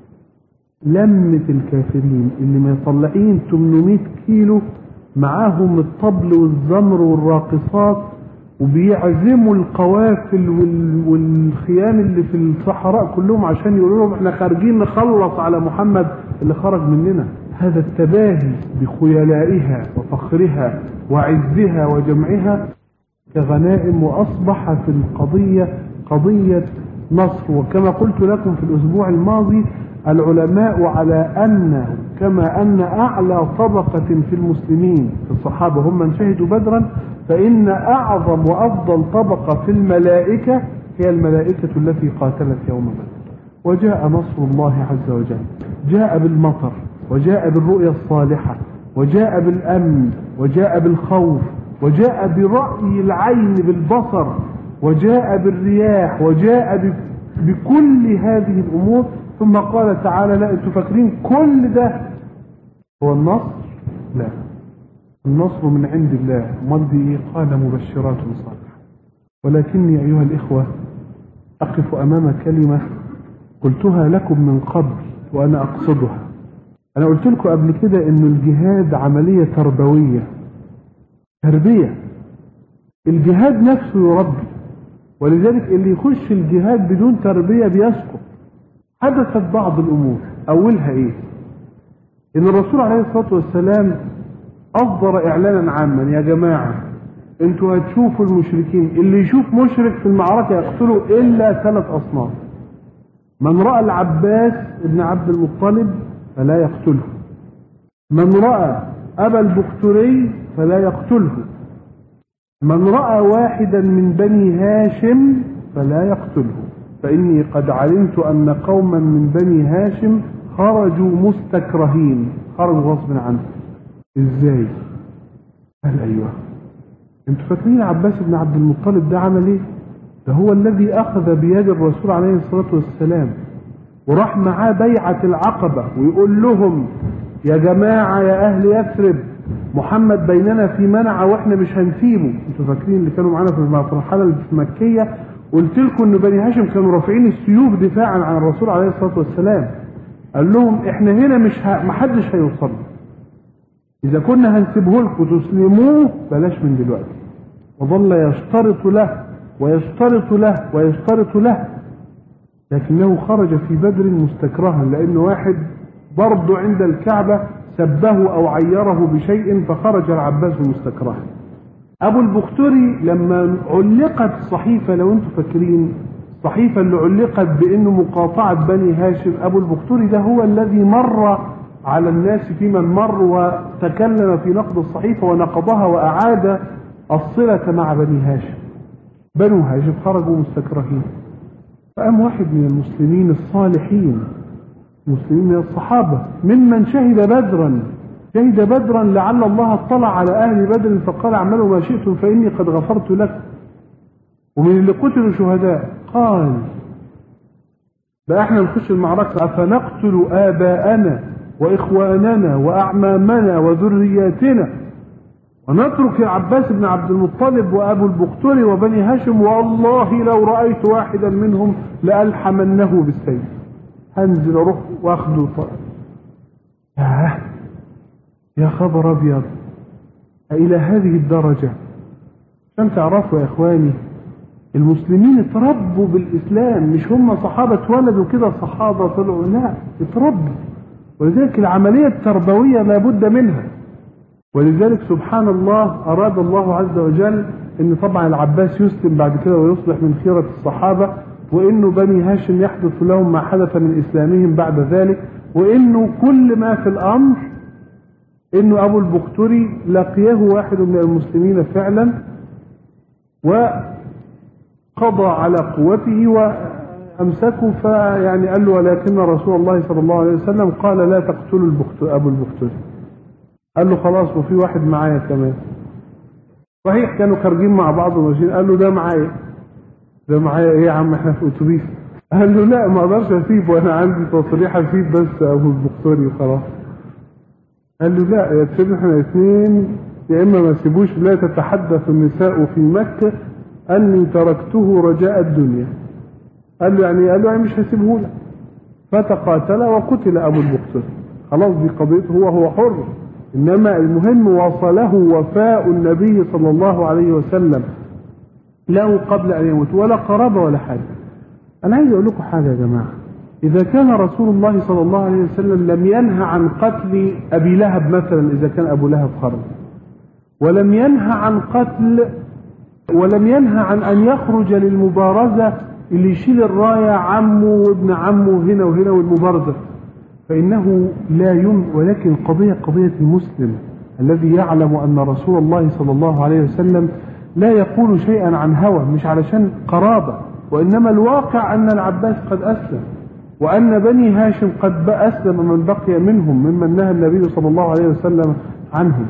لمة الكافرين اللي مطلعين ثمانمائة كيلو معاهم الطبل والزمر والراقصات، وبيعزموا القوافل والخيام اللي في الصحراء كلهم عشان يقولوا لهم احنا خارجين نخلص على محمد اللي خرج مننا. هذا التباهي بخيلائها وفخرها وعزها وجمعها كغنائم، وأصبح في القضية قضية نصر. وكما قلت لكم في الأسبوع الماضي العلماء على أن كما أن أعلى طبقة في المسلمين في الصحابة هم من شهدوا بدرا، فإن أعظم وأفضل طبقة في الملائكة هي الملائكة التي قاتلت يوم بدر. وجاء نصر الله عز وجل، جاء بالمطر، وجاء بالرؤيا الصالحة، وجاء بالأمن، وجاء بالخوف، وجاء برأي العين بالبصر، وجاء بالرياح، وجاء بكل هذه الأمور. ثم قال تعالى لا انتوا فاكرين كل ده هو النصر؟ لا، النصر من عند الله. امال دي ايه؟ قال مبشرات صالحة. ولكني ايها الاخوة اقف امام كلمة قلتها لكم من قبل وانا اقصدها. انا قلت لكم قبل كده ان الجهاد عملية تربوية، تربية. الجهاد نفسه يربي، ولذلك اللي يخش الجهاد بدون تربية بيسقط. حدثت بعض الأمور، أولها إيه؟ إن الرسول عليه الصلاة والسلام أصدر إعلانا عاما: يا جماعة أنتوا هتشوفوا المشركين، اللي يشوف مشرك في المعركة يقتله إلا ثلاث أصناف. من رأى العباس ابن عبد المطلب فلا يقتله، من رأى أبا البختري فلا يقتله، من رأى واحدا من بني هاشم فلا يقتله، فإني قد علمت أن قوما من بني هاشم خرجوا مستكرهين، خرجوا غصب عنهم. إزاي؟ قال أيوة، انتوا فاكرين عباس بن عبد المطلب ده عمل إيه؟ ده هو الذي أخذ بيد الرسول عليه الصلاة والسلام وراح معاه بيعة العقبة ويقول لهم يا جماعة يا أهل يثرب محمد بيننا في منعة وإحنا مش هنسيبه. انتوا فاكرين اللي كانوا معانا في المرحلة المكية قلت لكم ان بني هاشم كانوا رافعين السيوف دفاعا عن الرسول عليه الصلاة والسلام. قال لهم احنا هنا مش ه... محدش هيوصل، اذا كنا هنسيبه لكم تسلموه بلاش من دلوقتي. وظل يشترط له ويشترط له ويشترط له، لكنه خرج في بدر مستكرها، لأن واحد برضه عند الكعبة سبه أو عيره بشيء فخرج العباس مستكرها. أبو البختري لما علقت الصحيفة، لو أنتم فاكرين الصحيفة اللي علقت بأنه مقاطعة بني هاشم، أبو البختري ده هو الذي مر على الناس في من مر وتكلم في نقد الصحيفة ونقضها وأعاد الصلة مع بني هاشم. بنو هاشم خرجوا مستكرهين، فقام واحد من المسلمين الصالحين، مسلمين من الصحابة ممن شهد بدرا شهد بدرا لعل الله اطلع على أهل بدر فقال اعملوا ما شئتم فإني قد غفرت لكم، ومن اللي قتلوا شهداء، قال بقى احنا نخش المعركة أفنقتل آباءنا وإخواننا وأعمامنا وذرياتنا ونترك العباس بن عبد المطلب وأبو البختري وبني هاشم، والله لو رأيت واحدا منهم لألحمنه بالسيف، هنزل أروح وأخذه طائر. ياه يا خبر أبيض، إلى هذه الدرجة. عشان تعرفوا يا إخواني المسلمين اتربوا بالإسلام، مش هم صحابة اتولدوا كده صحابة طلعوا، لا اتربوا. ولذلك العملية التربوية لابد منها. ولذلك سبحان الله أراد الله عز وجل أن طبعا العباس يسلم بعد كده ويصبح من خيرة الصحابة، وأنه بني هاشم يحدث لهم ما حدث من إسلامهم بعد ذلك، وأنه كل ما في الأمر أنه أبو البختري لقيه واحد من المسلمين فعلا وقضى على قوته وأمسكه، فيعني قال له ولكن رسول الله صلى الله عليه وسلم قال لا تقتلوا أبو البختري. قال له خلاص وفي واحد معايا كمان. صحيح كانوا خارجين مع بعض وماشيين، قال له ده معايا. ده معايا ايه يا عم احنا في اتوبيس؟ قال له لا ما اقدرش اسيبه وانا عندي تصريح اسيب بس ابو البختري وخلاص. قال له لا يا سيدنا احنا اثنين يا اما ما اسيبوش. لا تتحدث النساء في مكة اني تركته رجاء الدنيا. قال له يعني قال له يعني مش هسيبه لك. فتقاتل وقتل ابو البختري. خلاص دي قضيته، هو هو حر. إنما المهم وصله وفاء النبي صلى الله عليه وسلم له قبل أن يموت، ولا قرابة ولا حاجة. أنا عايز أقول لكم حاجة يا جماعة، إذا كان رسول الله صلى الله عليه وسلم لم ينهى عن قتل أبي لهب مثلا إذا كان أبو لهب خرج، ولم ينهى عن قتل ولم ينهى عن أن يخرج للمبارزة اللي يشيل الراية عمه وابن عمه هنا وهنا والمبارزة، فإنه لا يم ولكن قضية قضية المسلم الذي يعلم أن رسول الله صلى الله عليه وسلم لا يقول شيئا عن هوى، مش علشان قرابة، وإنما الواقع أن العباس قد أسلم، وأن بني هاشم قد أسلم من بقي منهم ممن نهى النبي صلى الله عليه وسلم عنهم.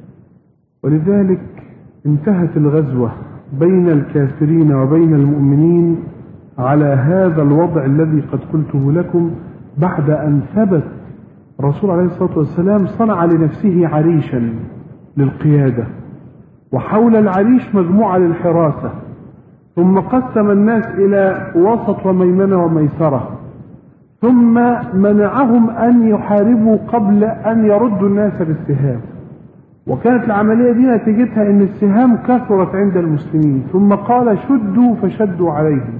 ولذلك انتهت الغزوة بين الكافرين وبين المؤمنين على هذا الوضع الذي قد قلته لكم، بعد أن ثبت الرسول عليه الصلاة والسلام صنع لنفسه عريشا للقيادة، وحول العريش مجموعة للحراسة، ثم قسم الناس إلى وسط وميمنة وميسرة، ثم منعهم أن يحاربوا قبل أن يردوا الناس بالسهام. وكانت العملية دي نتيجتها أن السهام كثرت عند المسلمين، ثم قال شدوا فشدوا عليهم،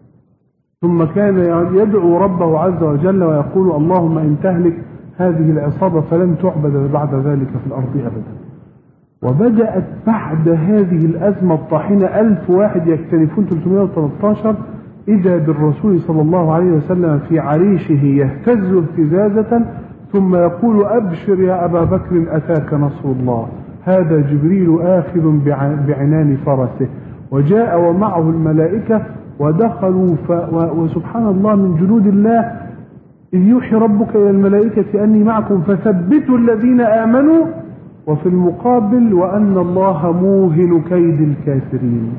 ثم كان يدعو ربه عز وجل ويقول اللهم إن تهلك هذه العصابة فلن تعبد بعد ذلك في الأرض أبدا. وبدأت بعد هذه الأزمة الطاحنة ألف واحد يكتنفون ثلاثمائة وثلاثة عشر إذا بالرسول صلى الله عليه وسلم في عريشه يهتز اهتزازة، ثم يقول أبشر يا أبا بكر أتاك نصر الله، هذا جبريل آخذ بعنان فرسه، وجاء ومعه الملائكة ودخلوا ف... وسبحان الله من جنود الله إذ يوحي ربك إلى الملائكة أني معكم فثبتوا الذين آمنوا، وفي المقابل وأن الله موهن كيد الكافرين.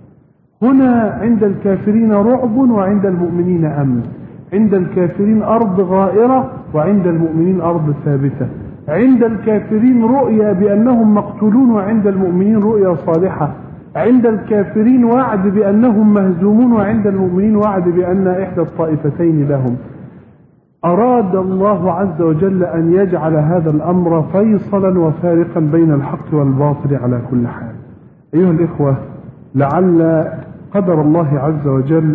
هنا عند الكافرين رعب وعند المؤمنين أمن، عند الكافرين أرض غائرة وعند المؤمنين أرض ثابتة، عند الكافرين رؤيا بأنهم مقتولون وعند المؤمنين رؤيا صالحة، عند الكافرين وعد بأنهم مهزومون وعند المؤمنين وعد بأن إحدى الطائفتين لهم. أراد الله عز وجل أن يجعل هذا الأمر فيصلا وفارقا بين الحق والباطل على كل حال. أيها الإخوة، لعل قدر الله عز وجل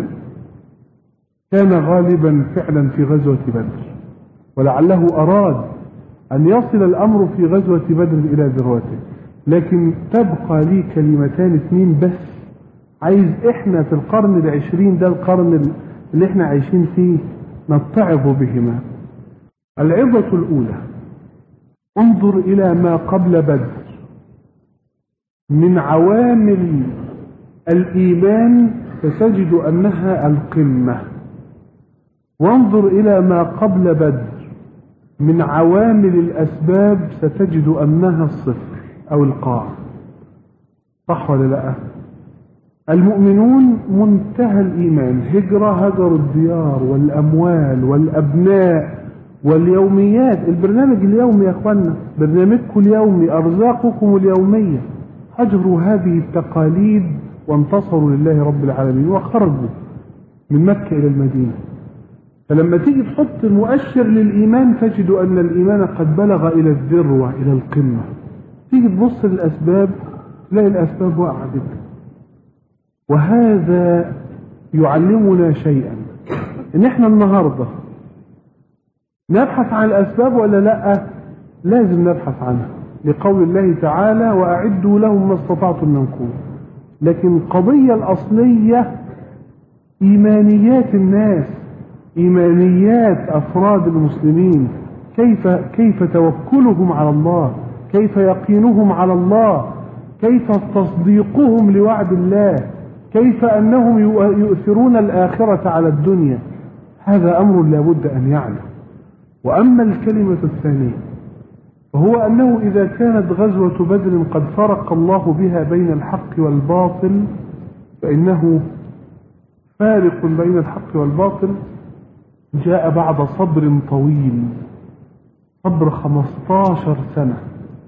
كان غالبا فعلا في غزوة بدر، ولعله أراد أن يصل الأمر في غزوة بدر إلى ذروته، لكن تبقى لي كلمتان اثنين بس عايز احنا في القرن العشرين، ده القرن اللي احنا عايشين فيه، نتعظ بهما. العظة الأولى، انظر إلى ما قبل بدر من عوامل الإيمان فتجد أنها القمة، وانظر إلى ما قبل بدر من عوامل الأسباب ستجد أنها الصفر أو القاع. صح ولا لا؟ المؤمنون منتهى الإيمان، هجرة هجروا الديار والأموال والأبناء واليوميات، البرنامج اليومي يا أخوانا، برنامجكم اليومي، أرزاقكم اليومية، هجروا هذه التقاليد وانتصروا لله رب العالمين وخرجوا من مكة إلى المدينة. فلما تيجي تحط مؤشر للإيمان تجد أن الإيمان قد بلغ إلى الذروة إلى القمة. تيجي تبص للأسباب تلاقي الأسباب واقعة جدا، وهذا يعلمنا شيئا، إن إحنا النهاردة نبحث عن الأسباب ولا لأ؟ لازم نبحث عنها. لقول الله تعالى وأعدوا لهم ما استطعتم من قوة. لكن القضية الأصلية إيمانيات الناس، إيمانيات أفراد المسلمين، كيف كيف توكلهم على الله، كيف يقينهم على الله، كيف تصديقهم لوعد الله، كيف أنهم يؤثرون الآخرة على الدنيا. هذا أمر لا بد أن يعلم. وأما الكلمة الثانية فهو أنه إذا كانت غزوة بدر قد فرق الله بها بين الحق والباطل، فإنه فارق بين الحق والباطل جاء بعد صبر طويل، صبر خمستاشر سنة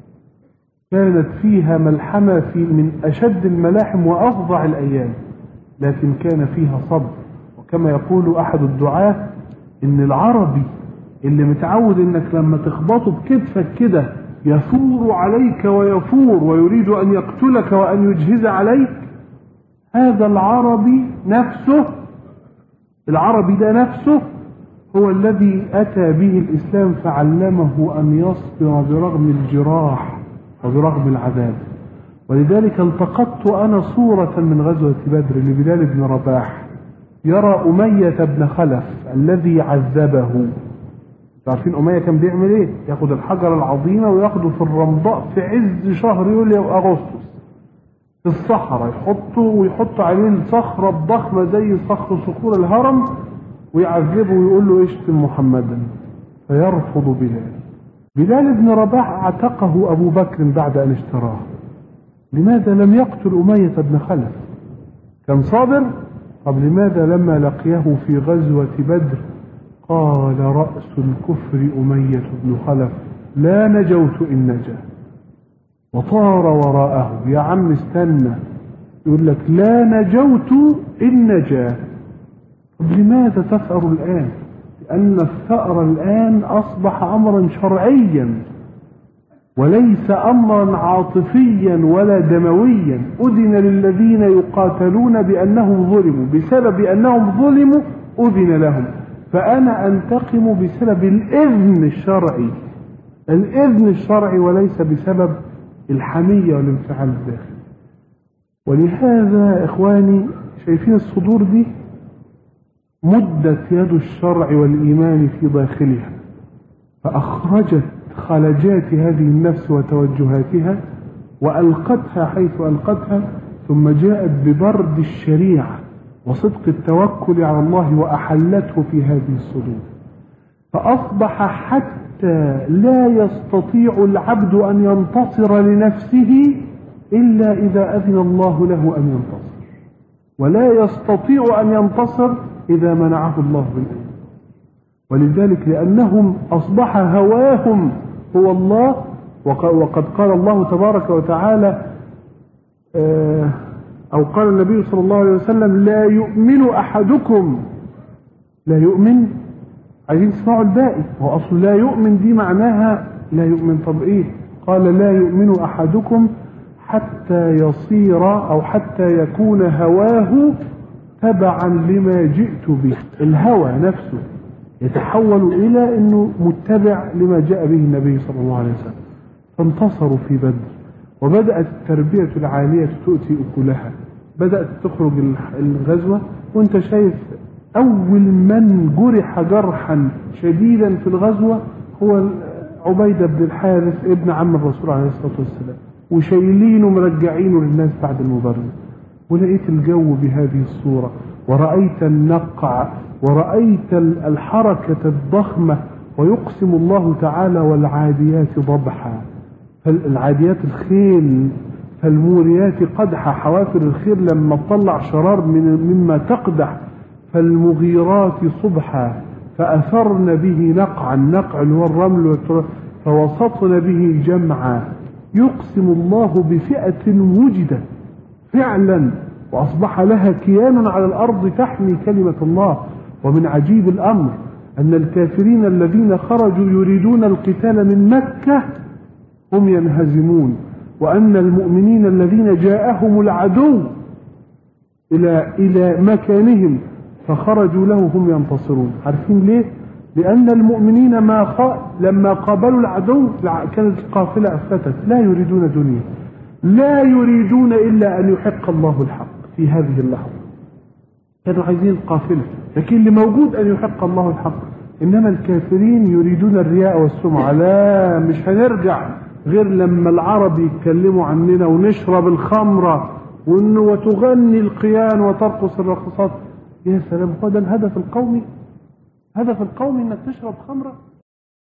كانت فيها ملحمة في من أشد الملاحم وأفظع الأيام، لكن كان فيها صبر. وكما يقول أحد الدعاة إن العربي اللي متعود إنك لما تخبطه بكتفك كده يثور عليك ويفور ويريد أن يقتلك وأن يجهز عليك، هذا العربي نفسه، العربي ده نفسه هو الذي أتى به الإسلام فعلمه أن يصبر برغم الجراح وبرغم العذاب. ولذلك التقطت أنا صورة من غزوة بدر لبلال بن رباح يرى أمية بن خلف الذي عذبه. عارفين أمية كان بيعمل إيه؟ ياخد الحجر العظيمة وياخده في الرمضاء في عز شهر يوليو وأغسطس في الصحراء، يحطه ويحط عليه الصخرة الضخمة زي صخر صخور الهرم ويعذبه ويقول له اشتم محمدا، فيرفض بلال. بلال بن رباح اعتقه أبو بكر بعد أن اشتراه. لماذا لم يقتل أمية بن خلف؟ كان صابر. طب لماذا لما لقيه في غزوة بدر قال رأس الكفر أمية بن خلف لا نجوت إن نجا، وطار وراءه؟ يا عم استنى، يقول لك لا نجوت إن نجا. طب لماذا تثأر الآن؟ لأن الثأر الآن أصبح أمرا شرعيا وليس أمرا عاطفيا ولا دمويا. أذن للذين يقاتلون بأنهم ظلموا، بسبب أنهم ظلموا أذن لهم، فأنا أنتقم بسبب الإذن الشرعي، الإذن الشرعي وليس بسبب الحمية والانفعال الداخلي. ولهذا إخواني شايفين الصدور دي مدت يد الشرع والإيمان في داخلها فأخرجت خلجات هذه النفس وتوجهاتها وألقتها حيث ألقتها، ثم جاءت ببرد الشريعة وصدق التوكل على الله وأحلته في هذه الصدور، فأصبح حتى لا يستطيع العبد أن ينتصر لنفسه إلا إذا أذن الله له أن ينتصر، ولا يستطيع أن ينتصر إذا منعه الله بالإذن. ولذلك لأنهم أصبح هواهم هو الله، وقد قال الله تبارك وتعالى أو قال النبي صلى الله عليه وسلم لا يؤمن أحدكم، لا يؤمن، عايزين تسمعوا الباقي، هو أصل لا يؤمن دي معناها لا يؤمن. طب إيه؟ قال لا يؤمن أحدكم حتى يصير أو حتى يكون هواه تبعا لما جئت به. الهوى نفسه يتحول إلى أنه متبع لما جاء به النبي صلى الله عليه وسلم. فانتصروا في بدر وبدأت التربية العالية تؤتي أكلها، بدأت تخرج الغزوة وانت شايف أول من جرح جرحا شديدا في الغزوة هو عبيدة بن الحارث ابن عم الرسول عليه الصلاة والسلام، وشايلينه مرجعينه للناس بعد المبارزة. ولقيت الجو بهذه الصورة، ورأيت النقع، ورأيت الحركة الضخمة. ويقسم الله تعالى والعاديات ضبحا، فالعاديات الخيل، فالموريات قدحا، حوافر الخيل لما تطلع شرار من مما تقدح، فالمغيرات صبحا فأثرن به نقعا، النقع اللي هو الرمل، فوسطن به جمعا. يقسم الله بفئة وجدت فعلا وأصبح لها كيان على الأرض تحمي كلمة الله. ومن عجيب الأمر أن الكافرين الذين خرجوا يريدون القتال من مكة هم ينهزمون، وأن المؤمنين الذين جاءهم العدو إلى إلى مكانهم فخرجوا له هم ينتصرون. عارفين ليه؟ لأن المؤمنين ما خ... لما قابلوا العدو كانت القافلة أفتت، لا يريدون دنيا، لا يريدون إلا أن يحق الله الحق في هذه اللحظة. كانوا عايزين القافلة، لكن اللي موجود أن يحق الله الحق. إنما الكافرين يريدون الرياء والسمعة. لا، مش هنرجع غير لما العرب يتكلموا عننا ونشرب الخمرة وإنه وتغني القيان وترقص الرقصات. يا سلام، هو ده الهدف القومي؟ هدف القومي إنك تشرب خمرة؟